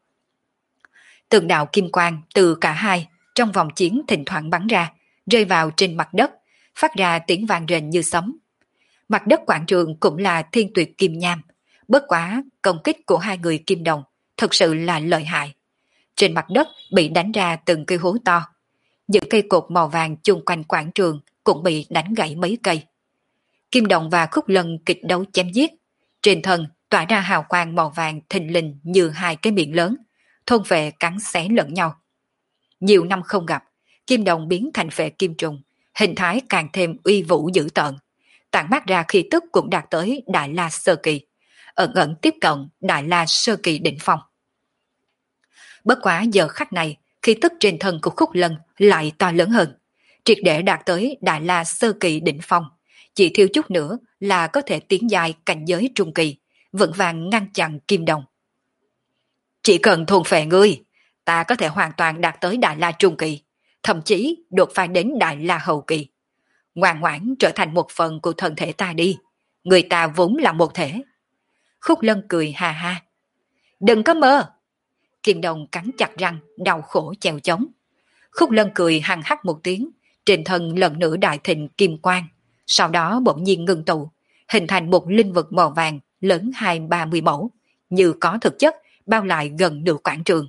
Từng đạo kim quang từ cả hai trong vòng chiến thỉnh thoảng bắn ra, rơi vào trên mặt đất, phát ra tiếng vang rền như sấm. Mặt đất quảng trường cũng là thiên tuyệt kim nham, bất quá công kích của hai người Kim Đồng thật sự là lợi hại. Trên mặt đất bị đánh ra từng cây hố to, những cây cột màu vàng chung quanh quảng trường cũng bị đánh gãy mấy cây. Kim Đồng và Khúc Lân kịch đấu chém giết, trên thân tỏa ra hào quang màu vàng thình lình như hai cái miệng lớn, thôn vệ cắn xé lẫn nhau. Nhiều năm không gặp, Kim Đồng biến thành phệ kim trùng, hình thái càng thêm uy vũ dữ tợn, tản mát ra khí tức cũng đạt tới Đại La Sơ Kỳ, ẩn ẩn tiếp cận Đại La Sơ Kỳ đỉnh phong. Bất quá giờ khắc này, khí tức trên thân của Khúc Lân lại to lớn hơn, triệt để đạt tới Đại La Sơ Kỳ đỉnh phong, chỉ thiếu chút nữa là có thể tiến dài cảnh giới trung kỳ, vững vàng ngăn chặn Kim Đồng. Chỉ cần thôn phệ ngươi, ta có thể hoàn toàn đạt tới Đại La trung kỳ, thậm chí đột phá đến Đại La hậu kỳ. Ngoan ngoãn trở thành một phần của thân thể ta đi, người ta vốn là một thể. Khúc Lân cười ha ha. Đừng có mơ. Kim Đồng cắn chặt răng, đau khổ chèo chống. Khúc Lân cười hằng hắc một tiếng, trên thân lần nữa đại thịnh kim quang, sau đó bỗng nhiên ngưng tụ, hình thành một linh vực màu vàng lớn 20-30 mẫu, như có thực chất bao lại gần nửa quảng trường.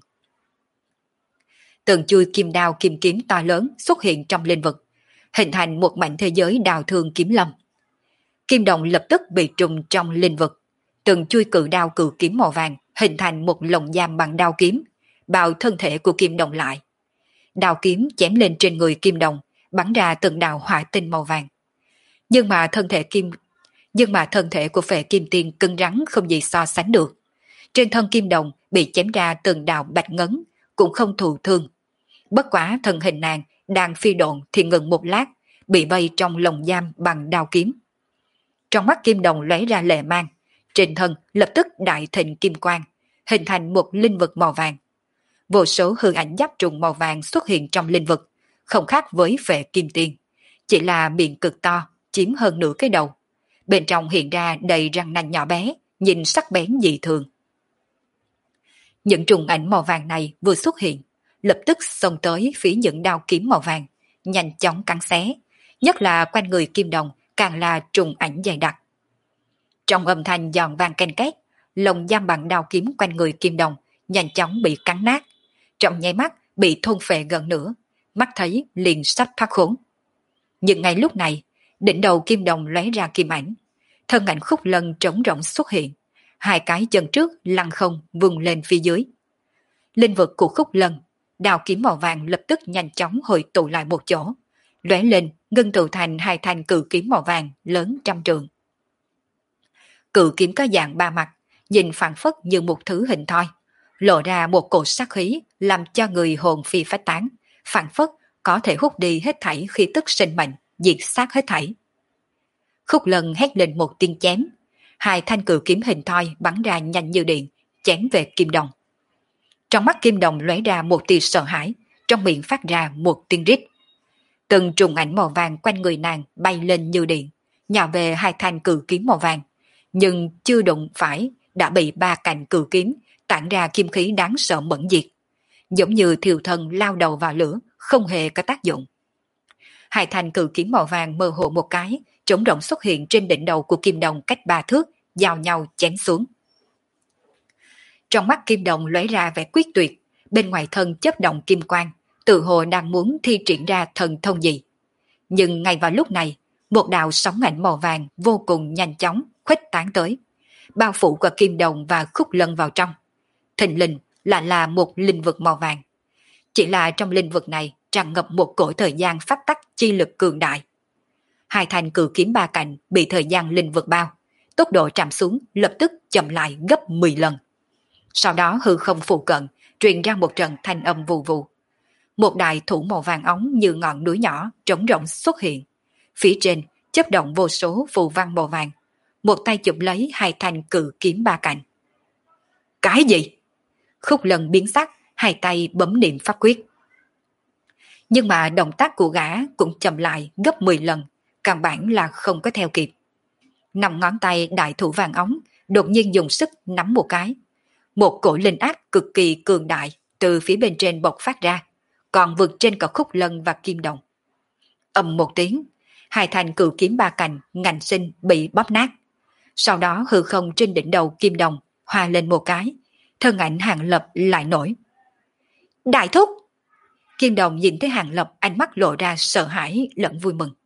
Từng chui kim đao kim kiếm to lớn xuất hiện trong linh vực, hình thành một mảnh thế giới đào thương kiếm lâm. Kim Đồng lập tức bị trùng trong linh vực, từng chui cự đao cự kiếm màu vàng hình thành một lồng giam bằng đao kiếm, bao thân thể của Kim Đồng lại. Đao kiếm chém lên trên người Kim Đồng, bắn ra từng đạo hỏa tinh màu vàng. Nhưng mà thân thể của Phệ Kim Tiên cứng rắn không gì so sánh được. Trên thân Kim Đồng bị chém ra từng đạo bạch ngấn, cũng không thụ thương. Bất quá thân hình nàng đang phi độn thì ngừng một lát, bị vây trong lồng giam bằng đao kiếm. Trong mắt Kim Đồng lóe ra lệ mang, trên thân lập tức đại thịnh kim quang, hình thành một linh vực màu vàng. Vô số hư ảnh giáp trùng màu vàng xuất hiện trong linh vực, không khác với Phệ Kim Tiên, chỉ là miệng cực to, chiếm hơn nửa cái đầu. Bên trong hiện ra đầy răng nanh nhỏ bé, nhìn sắc bén dị thường. Những trùng ảnh màu vàng này vừa xuất hiện, lập tức xông tới phía những đao kiếm màu vàng, nhanh chóng cắn xé, nhất là quanh người Kim Đồng càng là trùng ảnh dày đặc. Trong âm thanh giòn vang ken két, lồng giam bằng đao kiếm quanh người Kim Đồng nhanh chóng bị cắn nát, trong nháy mắt bị thôn phệ gần nửa, mắt thấy liền sắp thoát khốn. Nhưng ngay lúc này, đỉnh đầu Kim Đồng lóe ra kim ảnh, thân ảnh Khúc Lân trống rỗng xuất hiện, hai cái chân trước lăn không vung lên phía dưới. Linh vực của Khúc Lân, đao kiếm màu vàng lập tức nhanh chóng hội tụ lại một chỗ, lóe lên ngưng tụ thành hai thanh cự kiếm màu vàng lớn trăm trượng. Cự kiếm có dạng ba mặt, nhìn phảng phất như một thứ hình thoi, lộ ra một cổ sát khí làm cho người hồn phi phách tán, phảng phất có thể hút đi hết thảy khí tức sinh mệnh, diệt sát hết thảy. Khúc Lân hét lên một tiếng chém, hai thanh cự kiếm hình thoi bắn ra nhanh như điện, chém về Kim Đồng. Trong mắt Kim Đồng lóe ra một tia sợ hãi, trong miệng phát ra một tiếng rít. Từng trùng ảnh màu vàng quanh người nàng bay lên như điện, nhào về hai thanh cự kiếm màu vàng, nhưng chưa đụng phải đã bị ba cạnh cự kiếm tản ra kim khí đáng sợ mẫn diệt, giống như thiêu thân lao đầu vào lửa, không hề có tác dụng. Hai thanh cự kiếm màu vàng mơ hồ một cái, trống rỗng xuất hiện trên đỉnh đầu của Kim Đồng cách 3 thước, giao nhau chém xuống. Trong mắt Kim Đồng lóe ra vẻ quyết tuyệt, bên ngoài thân chớp động kim quang, tự hồ đang muốn thi triển ra thần thông gì. Nhưng ngay vào lúc này, một đạo sóng ảnh màu vàng vô cùng nhanh chóng khuếch tán tới, bao phủ qua Kim Đồng và Khúc Lân vào trong. Thình lình là một linh vực màu vàng. Chỉ là trong linh vực này tràn ngập một cỗ thời gian pháp tắc chi lực cường đại. Hai thanh cự kiếm ba cạnh bị thời gian linh vực bao, tốc độ chạm xuống lập tức chậm lại gấp 10 lần. Sau đó hư không phụ cận truyền ra một trận thanh âm vù vù. Một đại thủ màu vàng óng như ngọn núi nhỏ trống rỗng xuất hiện. Phía trên chớp động vô số phù văn màu vàng. Một tay chụp lấy hai thanh cự kiếm ba cạnh. Cái gì? Khúc Lân biến sắc, hai tay bấm niệm pháp quyết. Nhưng mà động tác của gã cũng chậm lại gấp 10 lần, căn bản là không có theo kịp. Năm ngón tay đại thủ vàng óng đột nhiên dùng sức nắm một cái. Một cổ linh áp cực kỳ cường đại từ phía bên trên bộc phát ra, còn vượt trên cả Khúc Lân và Kim Đồng. Ầm một tiếng, hai thanh cự kiếm ba cành ngạnh sinh bị bóp nát. Sau đó hư không trên đỉnh đầu Kim Đồng hòa lên một cái, thân ảnh Hàng Lập lại nổi. Đại thúc! Kim Đồng nhìn thấy Hàng Lập, ánh mắt lộ ra sợ hãi lẫn vui mừng.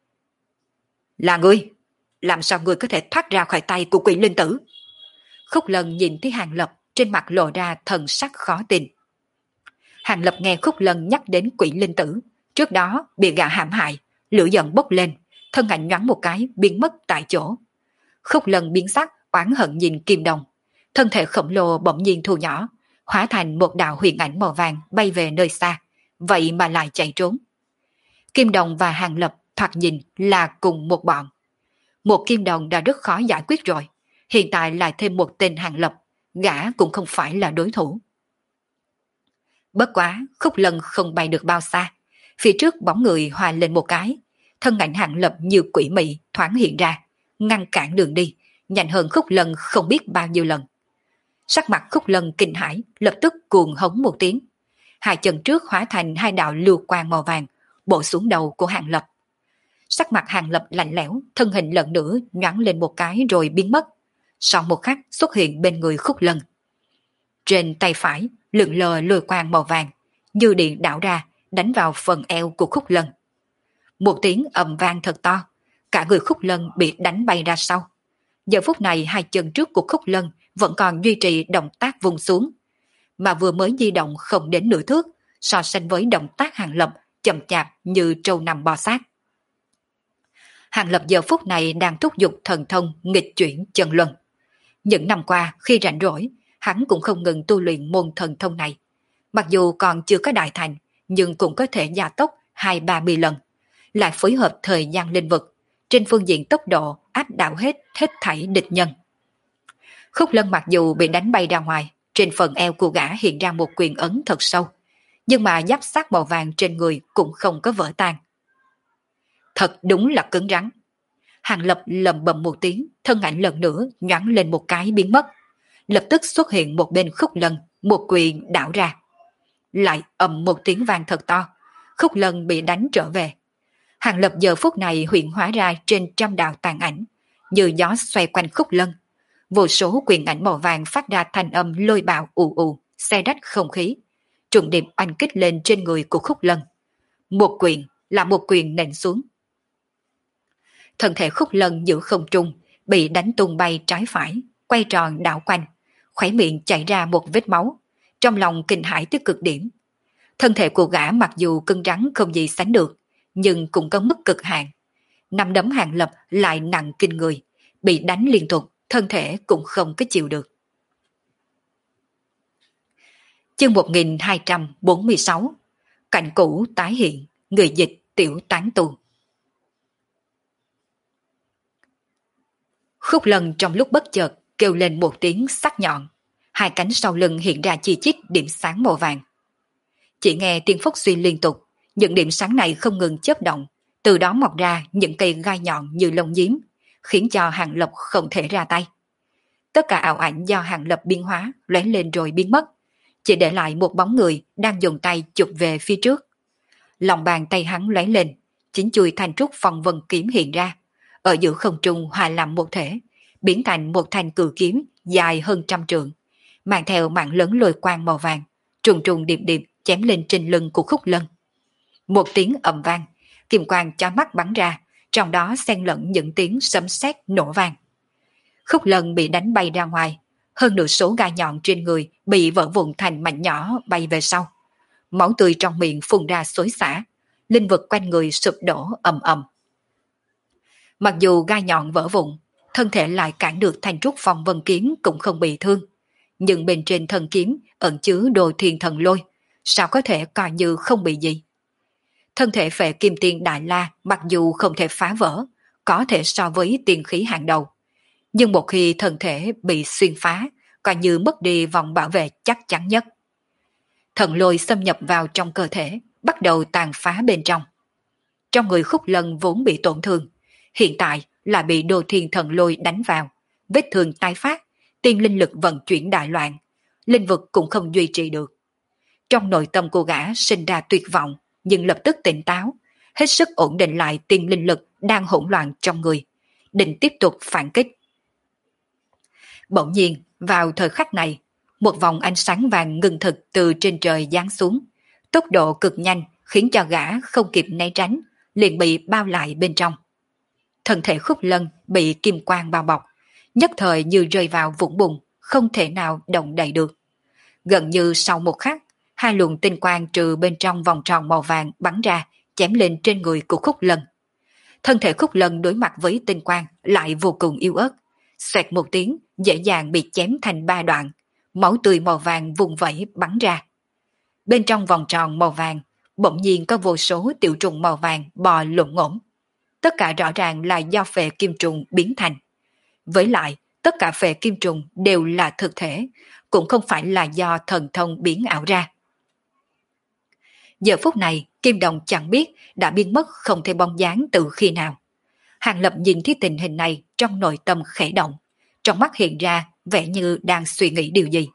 Là ngươi! Làm sao ngươi có thể thoát ra khỏi tay của quỷ linh tử? Khúc Lân nhìn thấy Hàng Lập, trên mặt lộ ra thần sắc khó tin. Hàng Lập nghe Khúc Lân nhắc đến quỷ linh tử, trước đó bị gã hãm hại, lửa giận bốc lên, thân ảnh nhoáng một cái biến mất tại chỗ. Khúc Lân biến sắc, oán hận nhìn Kim Đồng, thân thể khổng lồ bỗng nhiên thu nhỏ, hóa thành một đạo huyền ảnh màu vàng bay về nơi xa, vậy mà lại chạy trốn. Kim Đồng và Hàng Lập thoạt nhìn là cùng một bọn. Một Kim Đồng đã rất khó giải quyết rồi, hiện tại lại thêm một tên Hàng Lập, gã cũng không phải là đối thủ. Bất quá, Khúc Lân không bay được bao xa, phía trước bóng người hòa lên một cái, thân ảnh Hàng Lập như quỷ mị thoáng hiện ra, ngăn cản đường đi, nhanh hơn Khúc Lân không biết bao nhiêu lần. Sắc mặt Khúc Lân kinh hãi, lập tức cuồng hống một tiếng. Hai chân trước hóa thành hai đạo lưu quang màu vàng, bổ xuống đầu của Hàng Lập. Sắc mặt Hàng Lập lạnh lẽo, thân hình lần nữa nhoáng lên một cái rồi biến mất. Sau một khắc xuất hiện bên người Khúc Lân. Trên tay phải, lượn lờ lôi quang màu vàng, như điện đảo ra, đánh vào phần eo của Khúc Lân. Một tiếng ầm vang thật to, cả người Khúc Lân bị đánh bay ra sau. Giờ phút này hai chân trước của Khúc Lân vẫn còn duy trì động tác vùng xuống, mà vừa mới di động không đến nửa thước, so sánh với động tác Hàng Lập chậm chạp như trâu nằm bò sát. Hàng Lập giờ phút này đang thúc giục thần thông nghịch chuyển chân luân. Những năm qua khi rảnh rỗi, hắn cũng không ngừng tu luyện môn thần thông này. Mặc dù còn chưa có đại thành, nhưng cũng có thể gia tốc 2-30 lần, lại phối hợp thời gian linh vực, trên phương diện tốc độ áp đảo hết thảy địch nhân. Khúc Lân mặc dù bị đánh bay ra ngoài, trên phần eo của gã hiện ra một quyền ấn thật sâu, nhưng mà giáp sát màu vàng trên người cũng không có vỡ tan. Thật đúng là cứng rắn. Hàng Lập lầm bầm một tiếng, thân ảnh lần nữa nhoáng lên một cái biến mất. Lập tức xuất hiện một bên Khúc Lân, một quyền đảo ra. Lại ầm một tiếng vang thật to, Khúc Lân bị đánh trở về. Hàng Lập giờ phút này hiện hóa ra trên trăm đạo tàn ảnh, như gió xoay quanh Khúc Lân. Vô số quyền ảnh màu vàng phát ra thanh âm lôi bạo ù ù, xé rách không khí, trùng điệp oanh kích lên trên người của Khúc Lân. Một quyền là một quyền nện xuống. Thân thể Khúc Lân giữ không trung, bị đánh tung bay trái phải, quay tròn đảo quanh, khóe miệng chảy ra một vết máu, trong lòng kinh hãi tới cực điểm. Thân thể của gã mặc dù cứng rắn không gì sánh được, nhưng cũng có mức cực hạn. Năm đấm Hàng Lập lại nặng kinh người, bị đánh liên tục, thân thể cũng không có chịu được. Chương 1246, cảnh cũ tái hiện, người dịch tiểu tán tu. Khúc Lân trong lúc bất chợt kêu lên một tiếng sắc nhọn, hai cánh sau lưng hiện ra chi chít điểm sáng màu vàng. Chỉ nghe tiếng phốc suy liên tục, những điểm sáng này không ngừng chớp động, từ đó mọc ra những cây gai nhọn như lông nhím, khiến cho Hàng Lập không thể ra tay. Tất cả ảo ảnh do Hàng Lập biến hóa lóe lên rồi biến mất, chỉ để lại một bóng người đang dùng tay chụp về phía trước. Lòng bàn tay hắn lóe lên, chính chuôi thanh trúc phong vân kiếm hiện ra, ở giữa không trung hòa làm một thể, biến thành một thanh cự kiếm dài hơn 100 trượng, mang theo mạng lớn lôi quang màu vàng, trùng trùng điệp điệp chém lên trên lưng của Khúc Lân. Một tiếng ầm vang, kim quang chói mắt bắn ra, trong đó xen lẫn những tiếng sấm sét nổ vang. Khúc Lân bị đánh bay ra ngoài, hơn nửa số gai nhọn trên người bị vỡ vụn thành mảnh nhỏ bay về sau. Máu tươi trong miệng phun ra xối xả, linh vật quanh người sụp đổ ầm ầm. Mặc dù gai nhọn vỡ vụn, thân thể lại cản được thanh trúc phong vân kiếm cũng không bị thương, nhưng bên trên thần kiếm ẩn chứa đồ thiên thần lôi, sao có thể coi như không bị gì. Thân thể phệ kim tiên Đại La mặc dù không thể phá vỡ, có thể so với tiên khí hàng đầu, nhưng một khi thân thể bị xuyên phá, coi như mất đi vòng bảo vệ chắc chắn nhất. Thần lôi xâm nhập vào trong cơ thể, bắt đầu tàn phá bên trong. Trong người Khúc Lân vốn bị tổn thương, hiện tại lại bị đồ thiên thần lôi đánh vào, vết thương tái phát, tiên linh lực vận chuyển đại loạn, linh vực cũng không duy trì được. Trong nội tâm cô gã sinh ra tuyệt vọng, nhưng lập tức tỉnh táo, hết sức ổn định lại tiên linh lực đang hỗn loạn trong người, định tiếp tục phản kích. Bỗng nhiên, vào thời khắc này, một vòng ánh sáng vàng ngưng thực từ trên trời giáng xuống, tốc độ cực nhanh khiến cho gã không kịp né tránh, liền bị bao lại bên trong. Thân thể Khúc Lân bị kim quang bao bọc, nhất thời như rơi vào vũng bùn, không thể nào động đậy được. Gần như sau một khắc, hai luồng tinh quang trừ bên trong vòng tròn màu vàng bắn ra, chém lên trên người của Khúc Lân. Thân thể Khúc Lân đối mặt với tinh quang lại vô cùng yếu ớt, xoẹt một tiếng dễ dàng bị chém thành ba đoạn, máu tươi màu vàng vùng vẫy bắn ra. Bên trong vòng tròn màu vàng, bỗng nhiên có vô số tiểu trùng màu vàng bò lộn ngỗng. Tất cả rõ ràng là do phệ kim trùng biến thành. Với lại, tất cả phệ kim trùng đều là thực thể, cũng không phải là do thần thông biến ảo ra. Giờ phút này, Kim Đồng chẳng biết đã biến mất không thể bóng dáng từ khi nào. Hàng Lập nhìn thấy tình hình này trong nội tâm khẽ động, trong mắt hiện ra vẻ như đang suy nghĩ điều gì.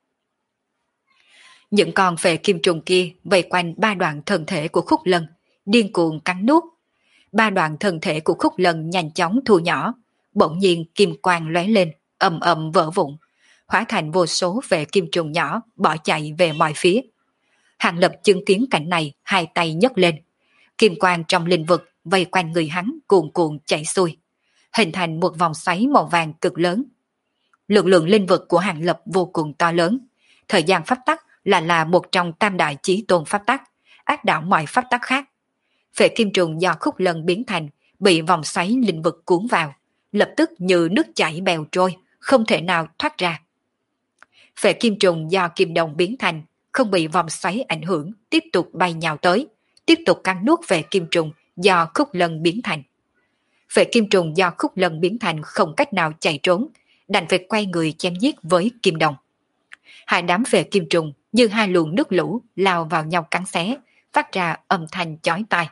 Những con phệ kim trùng kia vây quanh ba đoạn thân thể của Khúc Lân, điên cuồng cắn nuốt. Ba đoạn thân thể của Khúc Lân nhanh chóng thu nhỏ, bỗng nhiên kim quang lóe lên, ầm ầm vỡ vụn, hóa thành vô số phệ kim trùng nhỏ bỏ chạy về mọi phía. Hàng Lập chứng kiến cảnh này, hai tay nhấc lên, kim quang trong linh vực vây quanh người hắn cuồn cuộn chảy xuôi, hình thành một vòng xoáy màu vàng cực lớn. Lực lượng linh vực của Hàng Lập vô cùng to lớn, thời gian pháp tắc là một trong tam đại chí tôn pháp tắc, áp đảo mọi pháp tắc khác. Phệ kim trùng do Khúc Lân biến thành bị vòng xoáy linh vực cuốn vào, lập tức như nước chảy bèo trôi, không thể nào thoát ra. Phệ kim trùng do Kim Đồng biến thành không bị vòng xoáy ảnh hưởng, tiếp tục bay nhào tới, tiếp tục cắn nuốt phệ kim trùng do Khúc Lân biến thành. Phệ kim trùng do Khúc Lân biến thành không cách nào chạy trốn, đành phải quay người chém giết với Kim Đồng. Hai đám phệ kim trùng như hai luồng nước lũ lao vào nhau cắn xé, phát ra âm thanh chói tai.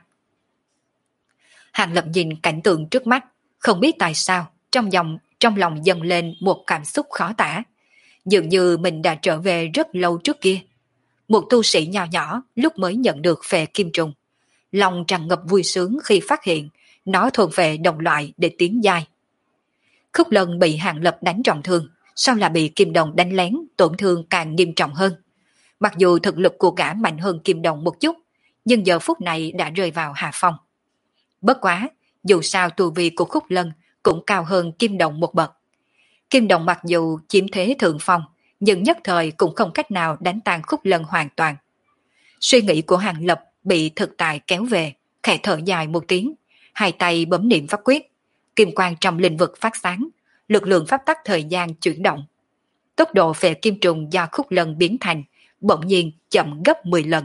Hàng Lập nhìn cảnh tượng trước mắt, không biết tại sao trong lòng dâng lên một cảm xúc khó tả, dường như mình đã trở về rất lâu trước kia. Một tu sĩ nhỏ nhỏ lúc mới nhận được phệ kim trùng, lòng tràn ngập vui sướng khi phát hiện nó thuộc về đồng loại để tiến giai. Khúc Lân bị Hàng Lập đánh trọng thương, sau là bị Kim Đồng đánh lén, tổn thương càng nghiêm trọng hơn. Mặc dù thực lực của gã mạnh hơn Kim Đồng một chút, nhưng giờ phút này đã rơi vào hạ phong. Bất quá, dù sao tu vi của Khúc Lân cũng cao hơn Kim Đồng một bậc. Kim Đồng mặc dù chiếm thế thượng phong, nhưng nhất thời cũng không cách nào đánh tan Khúc Lân hoàn toàn. Suy nghĩ của Hàng Lập bị thực tại kéo về, khẽ thở dài một tiếng, hai tay bấm niệm pháp quyết, kim quang trong linh vực phát sáng, lực lượng pháp tắc thời gian chuyển động. Tốc độ phệ kim trùng do Khúc Lân biến thành bỗng nhiên chậm gấp 10 lần.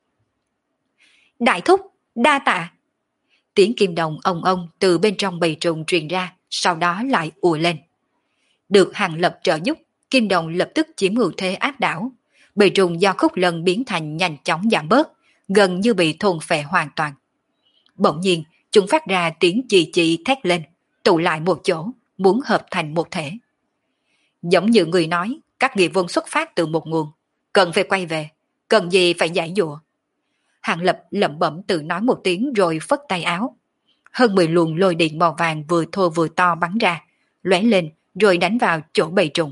Đại thúc, đa tạ. Tiếng kim đồng ông từ bên trong bầy trùng truyền ra, sau đó lại ùa lên. Được Hàng Lập trợ giúp, kim đồng lập tức chiếm ưu thế áp đảo. Bầy trùng do Khúc Lân biến thành nhanh chóng giảm bớt, gần như bị thôn phệ hoàn toàn. Bỗng nhiên, chúng phát ra tiếng chì chì thét lên, tụ lại một chỗ, muốn hợp thành một thể. Giống như người nói, các nghi vốn xuất phát từ một nguồn, cần phải quay về, cần gì phải giải dụa. Hàng Lập lẩm bẩm tự nói một tiếng rồi phất tay áo. Hơn 10 luồng lôi điện màu vàng vừa thô vừa to bắn ra, lóe lên rồi đánh vào chỗ bầy trùng.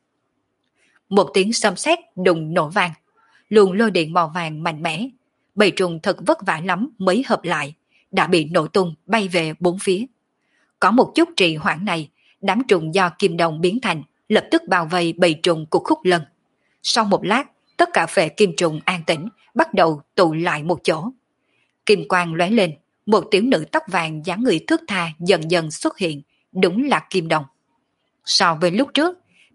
Một tiếng xâm sét đùng nổ vang, luồng lôi điện màu vàng mạnh mẽ, bầy trùng thật vất vả lắm mới hợp lại, đã bị nổ tung bay về bốn phía. Có một chút trì hoãn này, đám trùng do Kim Đồng biến thành lập tức bao vây bầy trùng của Khúc Lân. Sau một lát, tất cả phệ kim trùng an tĩnh, bắt đầu tụ lại một chỗ. Kim quang lóe lên, một tiểu nữ tóc vàng dáng người thướt tha dần dần xuất hiện, đúng là Kim Đồng. So với lúc trước,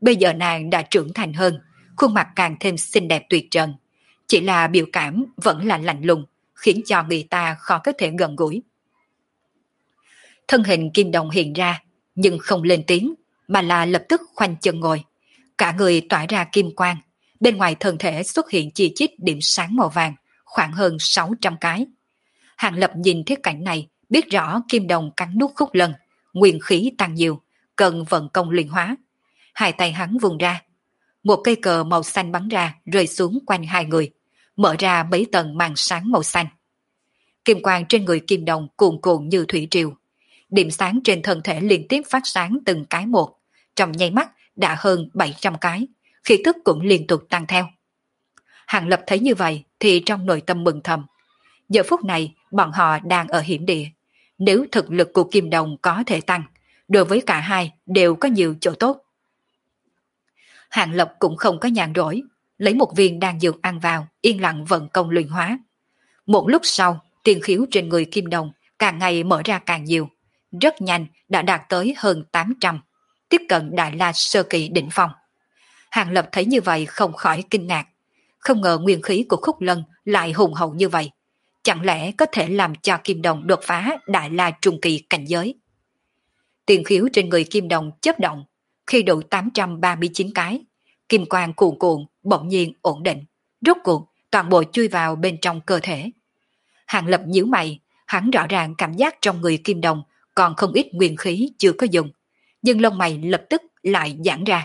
Bây giờ nàng đã trưởng thành hơn, khuôn mặt càng thêm xinh đẹp tuyệt trần. Chỉ là biểu cảm vẫn là lạnh lùng, khiến cho người ta khó có thể gần gũi. Thân hình Kim Đồng hiện ra, nhưng không lên tiếng, mà là lập tức khoanh chân ngồi. Cả người tỏa ra kim quang, bên ngoài thân thể xuất hiện chi chít điểm sáng màu vàng, khoảng hơn 600 cái. Hàng Lập nhìn thiết cảnh này, biết rõ Kim Đồng cắn nuốt khúc lân, nguyên khí tăng nhiều, cần vận công luyện hóa. Hai tay hắn vùng ra, một cây cờ màu xanh bắn ra rơi xuống quanh hai người, mở ra mấy tầng màn sáng màu xanh. Kim quang trên người Kim Đồng cuồn cuộn như thủy triều, điểm sáng trên thân thể liên tiếp phát sáng từng cái một, trong nháy mắt đã hơn 700 cái, khí tức cũng liên tục tăng theo. Hàng Lập thấy như vậy thì trong nội tâm mừng thầm. Giờ phút này bọn họ đang ở hiểm địa, nếu thực lực của Kim Đồng có thể tăng, đối với cả hai đều có nhiều chỗ tốt. Hàng Lập cũng không có nhàn rỗi, lấy một viên đan dược ăn vào, yên lặng vận công luyện hóa. Một lúc sau, tiền khiếu trên người Kim Đồng càng ngày mở ra càng nhiều, rất nhanh đã đạt tới hơn 800, tiếp cận Đại La Sơ Kỳ đỉnh phong. Hàng Lập thấy như vậy không khỏi kinh ngạc, không ngờ nguyên khí của Khúc Lân lại hùng hậu như vậy, chẳng lẽ có thể làm cho Kim Đồng đột phá Đại La Trung Kỳ cảnh giới. Tiền khiếu trên người Kim Đồng chớp động, khi đủ 839 cái, kim quang cuồn cuộn bỗng nhiên ổn định, rốt cuộc toàn bộ chui vào bên trong cơ thể. Hàng Lập nhíu mày, hắn rõ ràng cảm giác trong người Kim Đồng còn không ít nguyên khí chưa có dùng, nhưng lông mày lập tức lại giãn ra.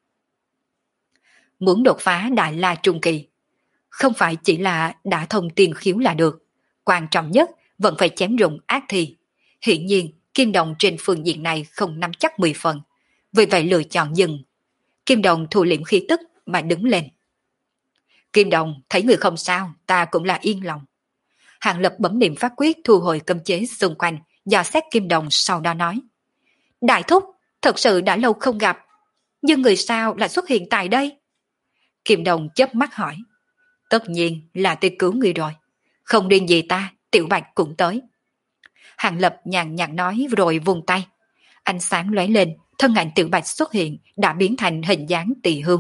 Muốn đột phá Đại La Trung Kỳ, không phải chỉ là đã thông tiền khiếu là được, quan trọng nhất vẫn phải chém rụng ác thi. Hiển nhiên Kim Đồng trên phương diện này không nắm chắc 10 phần, vì vậy lựa chọn dừng. Kim Đồng thu liễm khí tức mà đứng lên. Kim Đồng thấy người không sao, ta cũng là yên lòng. Hàng Lập bấm niệm pháp quyết thu hồi cấm chế xung quanh, dò xét Kim Đồng sau đó nói. Đại thúc, thật sự đã lâu không gặp, nhưng người sao lại xuất hiện tại đây? Kim Đồng chớp mắt hỏi. Tất nhiên là tôi cứu người rồi, không điên gì ta, Tiểu Bạch cũng tới. Hàng Lập nhàn nhạt nói rồi vùng tay. Ánh sáng lóe lên, thân ảnh Tiểu Bạch xuất hiện đã biến thành hình dáng tỳ hương.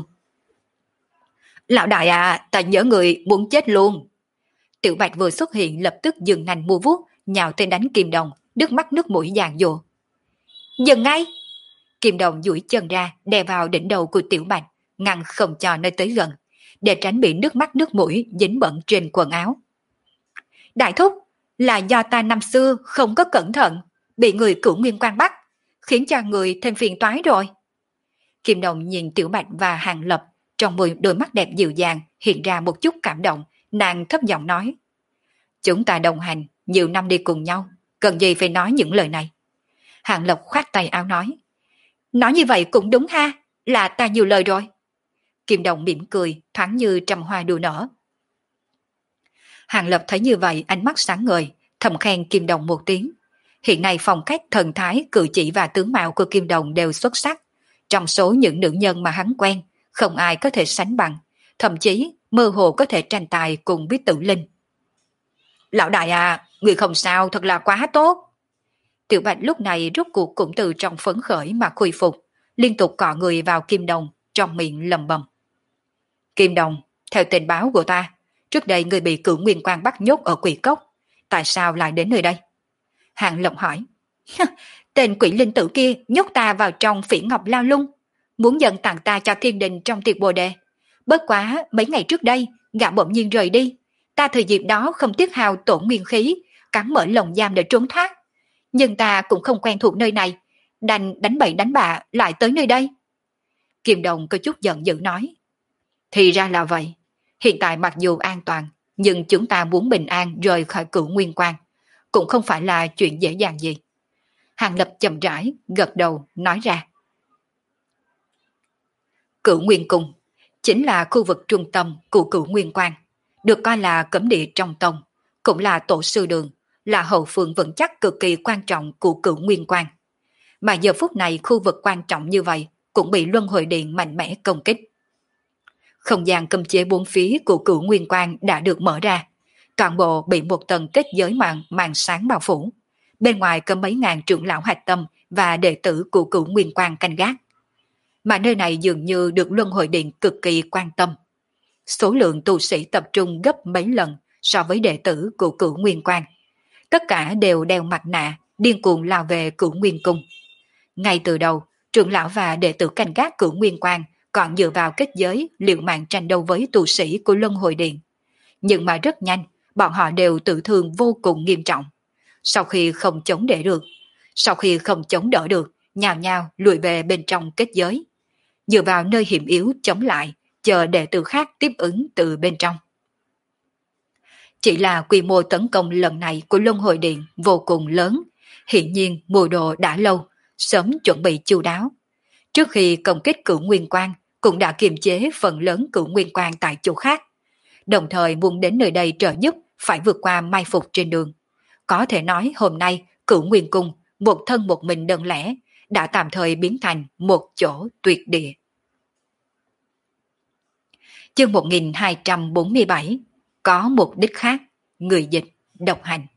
Lão đại à, ta nhớ người muốn chết luôn. Tiểu Bạch vừa xuất hiện lập tức dừng nành mua vuốt, nhào tên đánh Kim Đồng, nước mắt nước mũi giàn dụa. Dừng ngay! Kim Đồng duỗi chân ra, đè vào đỉnh đầu của Tiểu Bạch, ngăn không cho nơi tới gần, để tránh bị nước mắt nước mũi dính bẩn trên quần áo. Đại thúc, là do ta năm xưa không có cẩn thận, bị người Cửu Nguyên Quan bắt, khiến cho người thêm phiền toái rồi. Kim Đồng nhìn Tiểu Bạch và Hàng Lập, trong đôi mắt đẹp dịu dàng hiện ra một chút cảm động, nàng thấp giọng nói. Chúng ta đồng hành, nhiều năm đi cùng nhau, cần gì phải nói những lời này. Hàng Lập khoát tay áo nói. Nói như vậy cũng đúng ha, là ta nhiều lời rồi. Kim Đồng mỉm cười, thoáng như trăm hoa đua nở. Hàng Lập thấy như vậy ánh mắt sáng ngời, thầm khen Kim Đồng một tiếng. Hiện nay phong cách, thần thái, cử chỉ và tướng mạo của Kim Đồng đều xuất sắc. Trong số những nữ nhân mà hắn quen, không ai có thể sánh bằng, thậm chí mơ hồ có thể tranh tài cùng với Tử Linh. Lão đại à, người không sao thật là quá tốt. Tiểu Bạch lúc này rốt cuộc cũng từ trong phấn khởi mà khôi phục, liên tục cọ người vào Kim Đồng, trong miệng lầm bầm. Kim Đồng, theo tình báo của ta, trước đây người bị Cửu Nguyên Quan bắt nhốt ở Quỷ Cốc, tại sao lại đến nơi đây? Hàng Lập hỏi. Tên quỷ linh tử kia nhốt ta vào trong Phỉ Ngọc Lao Lung, muốn dần tặng ta cho thiên đình trong tiệc bồ đề. Bất quá mấy ngày trước đây, gã bỗng nhiên rời đi, ta thời dịp đó không tiếc hao tổn nguyên khí, cắn mở lồng giam để trốn thoát. Nhưng ta cũng không quen thuộc nơi này, đành đánh bậy đánh bạ lại tới nơi đây. Kim Đồng có chút giận dữ nói. Thì ra là vậy, hiện tại mặc dù an toàn, nhưng chúng ta muốn bình an rời khỏi Cửu Nguyên Quan, cũng không phải là chuyện dễ dàng gì. Hàng Lập chậm rãi, gật đầu, nói ra. Cửu Nguyên Cung chính là khu vực trung tâm của Cửu Nguyên Quan, được coi là cấm địa trong tông, cũng là tổ sư đường, là hậu phương vững chắc cực kỳ quan trọng của Cửu Nguyên Quan. Mà giờ phút này khu vực quan trọng như vậy cũng bị Luân Hồi Điện mạnh mẽ công kích. Không gian cấm chế bốn phía của Cửu Nguyên Quan đã được mở ra, toàn bộ bị một tầng kết giới màn sáng bao phủ. Bên ngoài có mấy ngàn trưởng lão hạch tâm và đệ tử của Cửu Nguyên Quan canh gác. mà nơi này dường như được Luân Hồi Điện cực kỳ quan tâm. Số lượng tu sĩ tập trung gấp mấy lần so với đệ tử của Cửu Nguyên Quan. Tất cả đều đeo mặt nạ, điên cuồng lao về Cửu Nguyên Cung. Ngay từ đầu, trưởng lão và đệ tử canh gác Cửu Nguyên Quan còn dựa vào kết giới liều mạng tranh đấu với tu sĩ của Luân Hồi Điện. Nhưng mà rất nhanh, bọn họ đều tự thương vô cùng nghiêm trọng. Sau khi không chống đỡ được, nhào nhào lùi về bên trong kết giới. Dựa vào nơi hiểm yếu chống lại, chờ đệ tử khác tiếp ứng từ bên trong. Chỉ là quy mô tấn công lần này của Luân Hồi Điện vô cùng lớn, hiển nhiên mưu đồ đã lâu, sớm chuẩn bị chu đáo. Trước khi công kích Cửu Nguyên Quan, cũng đã kiềm chế phần lớn Cửu Nguyên Quan tại chỗ khác. Đồng thời muốn đến nơi đây trợ giúp phải vượt qua mai phục trên đường. Có thể nói hôm nay Cửu Nguyên Cung một thân một mình đơn lẻ đã tạm thời biến thành một chỗ tuyệt địa. Chương 1247 có mục đích khác, người dịch, độc hành.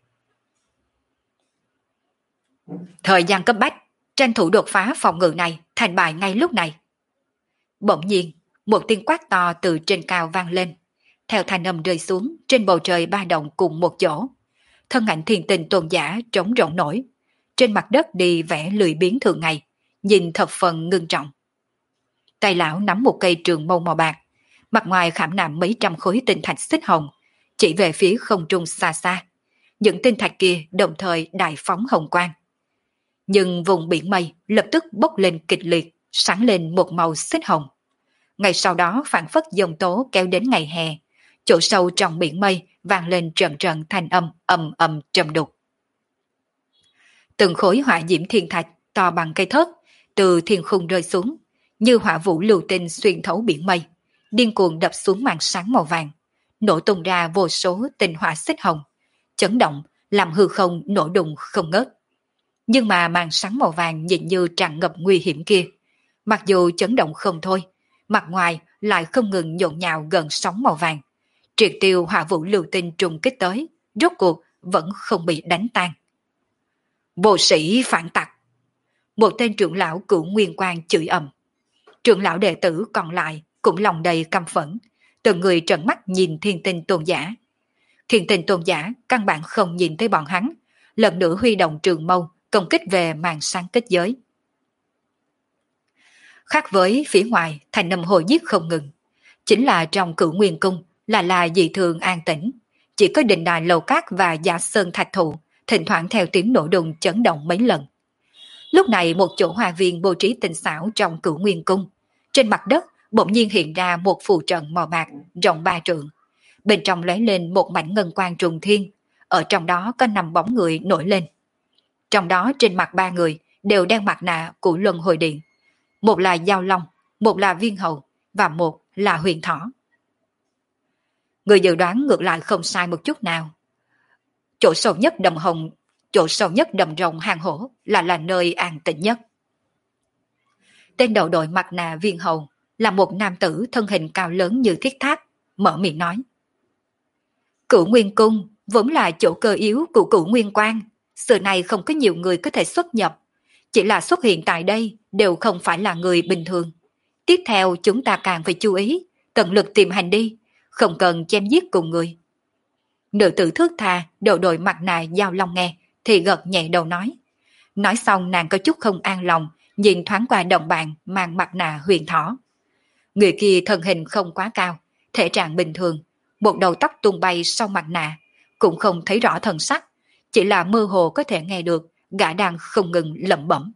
Thời gian cấp bách, tranh thủ đột phá phòng ngự này, thành bại ngay lúc này. Bỗng nhiên, một tiếng quát to từ trên cao vang lên. Theo thanh âm rơi xuống, trên bầu trời ba động cùng một chỗ. Thân ảnh thiền tình tôn giả trống rỗng nổi. Trên mặt đất đi vẽ lười biếng thường ngày, nhìn thập phần ngưng trọng. Tay lão nắm một cây trường mâu màu bạc, mặt ngoài khảm nạm mấy trăm khối tinh thạch xích hồng, chỉ về phía không trung xa xa. Những tinh thạch kia đồng thời đại phóng hồng quang. Nhưng vùng biển mây lập tức bốc lên kịch liệt, sáng lên một màu xích hồng. Ngày sau đó phản phất dòng tố kéo đến ngày hè, chỗ sâu trong biển mây vang lên trận trận thanh âm ầm ầm trầm đục. Từng khối hỏa diễm thiên thạch to bằng cây thớt từ thiên khung rơi xuống, như hỏa vũ lưu tinh xuyên thấu biển mây, điên cuồng đập xuống màn sáng màu vàng, nổ tung ra vô số tinh hỏa xích hồng, chấn động làm hư không nổ đùng không ngớt. Nhưng mà màn sáng màu vàng nhìn như tràn ngập nguy hiểm kia, mặc dù chấn động không thôi, mặt ngoài lại không ngừng nhộn nhạo gần sóng màu vàng, triệt tiêu hỏa vũ lưu tinh trùng kích tới, rốt cuộc vẫn không bị đánh tan. Vô sĩ phản tặc! Một tên trưởng lão Cửu Nguyên Quan chửi ầm. Trưởng lão đệ tử còn lại cũng lòng đầy căm phẫn, từng người trợn mắt nhìn Thiên Tinh tôn giả. Thiên Tinh tôn giả căn bản không nhìn thấy bọn hắn, lần nữa huy động trường mâu công kích về màn sáng kết giới. Khác với phía ngoài thành âm hồi giết không ngừng, chính là trong Cửu Nguyên Cung là dị thường an tĩnh, chỉ có đình đài lầu cát và giả sơn thạch thụ thỉnh thoảng theo tiếng nổ đùng chấn động mấy lần. Lúc này một chỗ hoa viên bố trí tinh xảo trong Cửu Nguyên Cung, trên mặt đất bỗng nhiên hiện ra một phù trận màu bạc rộng 3 trượng, bên trong lóe lên một mảnh ngân quang trùng thiên, ở trong đó có 5 bóng người nổi lên. Trong đó trên mặt 3 người đều đeo mặt nạ của Luân Hồi Điện, một là Giao Long, một là Viên Hầu và một là Huyền Thỏ. Người dự đoán ngược lại không sai một chút nào. Chỗ sâu nhất đầm rồng hang hổ là nơi an tĩnh nhất. Tên đầu đội mặt nạ Viên Hầu là một nam tử thân hình cao lớn như thiết tháp, mở miệng nói. Cửu Nguyên Cung vốn là chỗ cơ yếu của Cửu Nguyên Quan, xưa nay không có nhiều người có thể xuất nhập, chỉ là xuất hiện tại đây đều không phải là người bình thường. Tiếp theo chúng ta càng phải chú ý, tận lực tìm hành đi, không cần chém giết cùng người. Nữ tử thước tha đội mặt nạ Giao Long nghe thì gật nhẹ đầu nói. Nói xong nàng có chút không an lòng, nhìn thoáng qua đồng bạn mang mặt nạ Huyền Thỏ. Người kia thân hình không quá cao, thể trạng bình thường, một đầu tóc tung bay sau mặt nạ, cũng không thấy rõ thần sắc, chỉ là mơ hồ có thể nghe được gã đang không ngừng lẩm bẩm.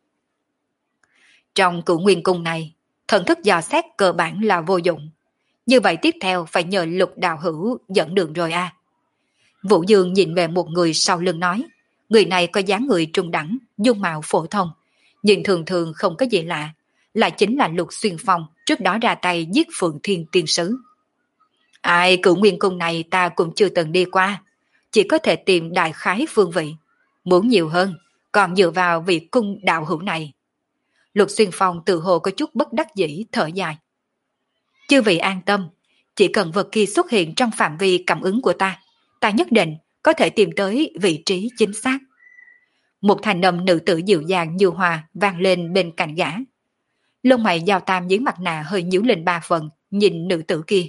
Trong Cửu Nguyên Cung này, thần thức dò xét cơ bản là vô dụng. Như vậy tiếp theo phải nhờ Lục đạo hữu dẫn đường rồi à. Vũ Dương nhìn về một người sau lưng nói, người này có dáng người trung đẳng, dung mạo phổ thông, nhưng thường thường không có gì lạ, lại chính là Lục Xuyên Phong trước đó ra tay giết Phượng Thiên Tiên Sứ. Ai, Cửu Nguyên Cung này ta cũng chưa từng đi qua, chỉ có thể tìm đại khái phương vị, muốn nhiều hơn, còn dựa vào vị cung đạo hữu này. Lục Xuyên Phong tự hồ có chút bất đắc dĩ thở dài. Chư vị an tâm, chỉ cần vật kia xuất hiện trong phạm vi cảm ứng của ta nhất định có thể tìm tới vị trí chính xác. Một thanh âm nữ tử dịu dàng như hòa vang lên bên cạnh gã. Lông mày Giao Tam dưới mặt nạ hơi nhíu lên 3 phần, nhìn nữ tử kia.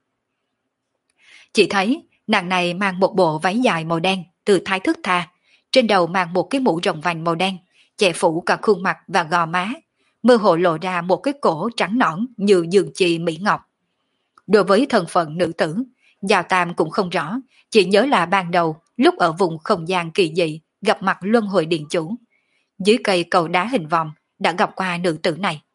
Chỉ thấy nàng này mang một bộ váy dài màu đen từ thái thức tha, trên đầu mang một cái mũ rộng vành màu đen, che phủ cả khuôn mặt và gò má, mơ hồ lộ ra một cái cổ trắng nõn như dương chi mỹ ngọc. Đối với thân phận nữ tử, Giao Tam cũng không rõ, chỉ nhớ là ban đầu lúc ở vùng không gian kỳ dị gặp mặt luân hồi điện chủ. Dưới cây cầu đá hình vòng đã gặp qua nữ tử này.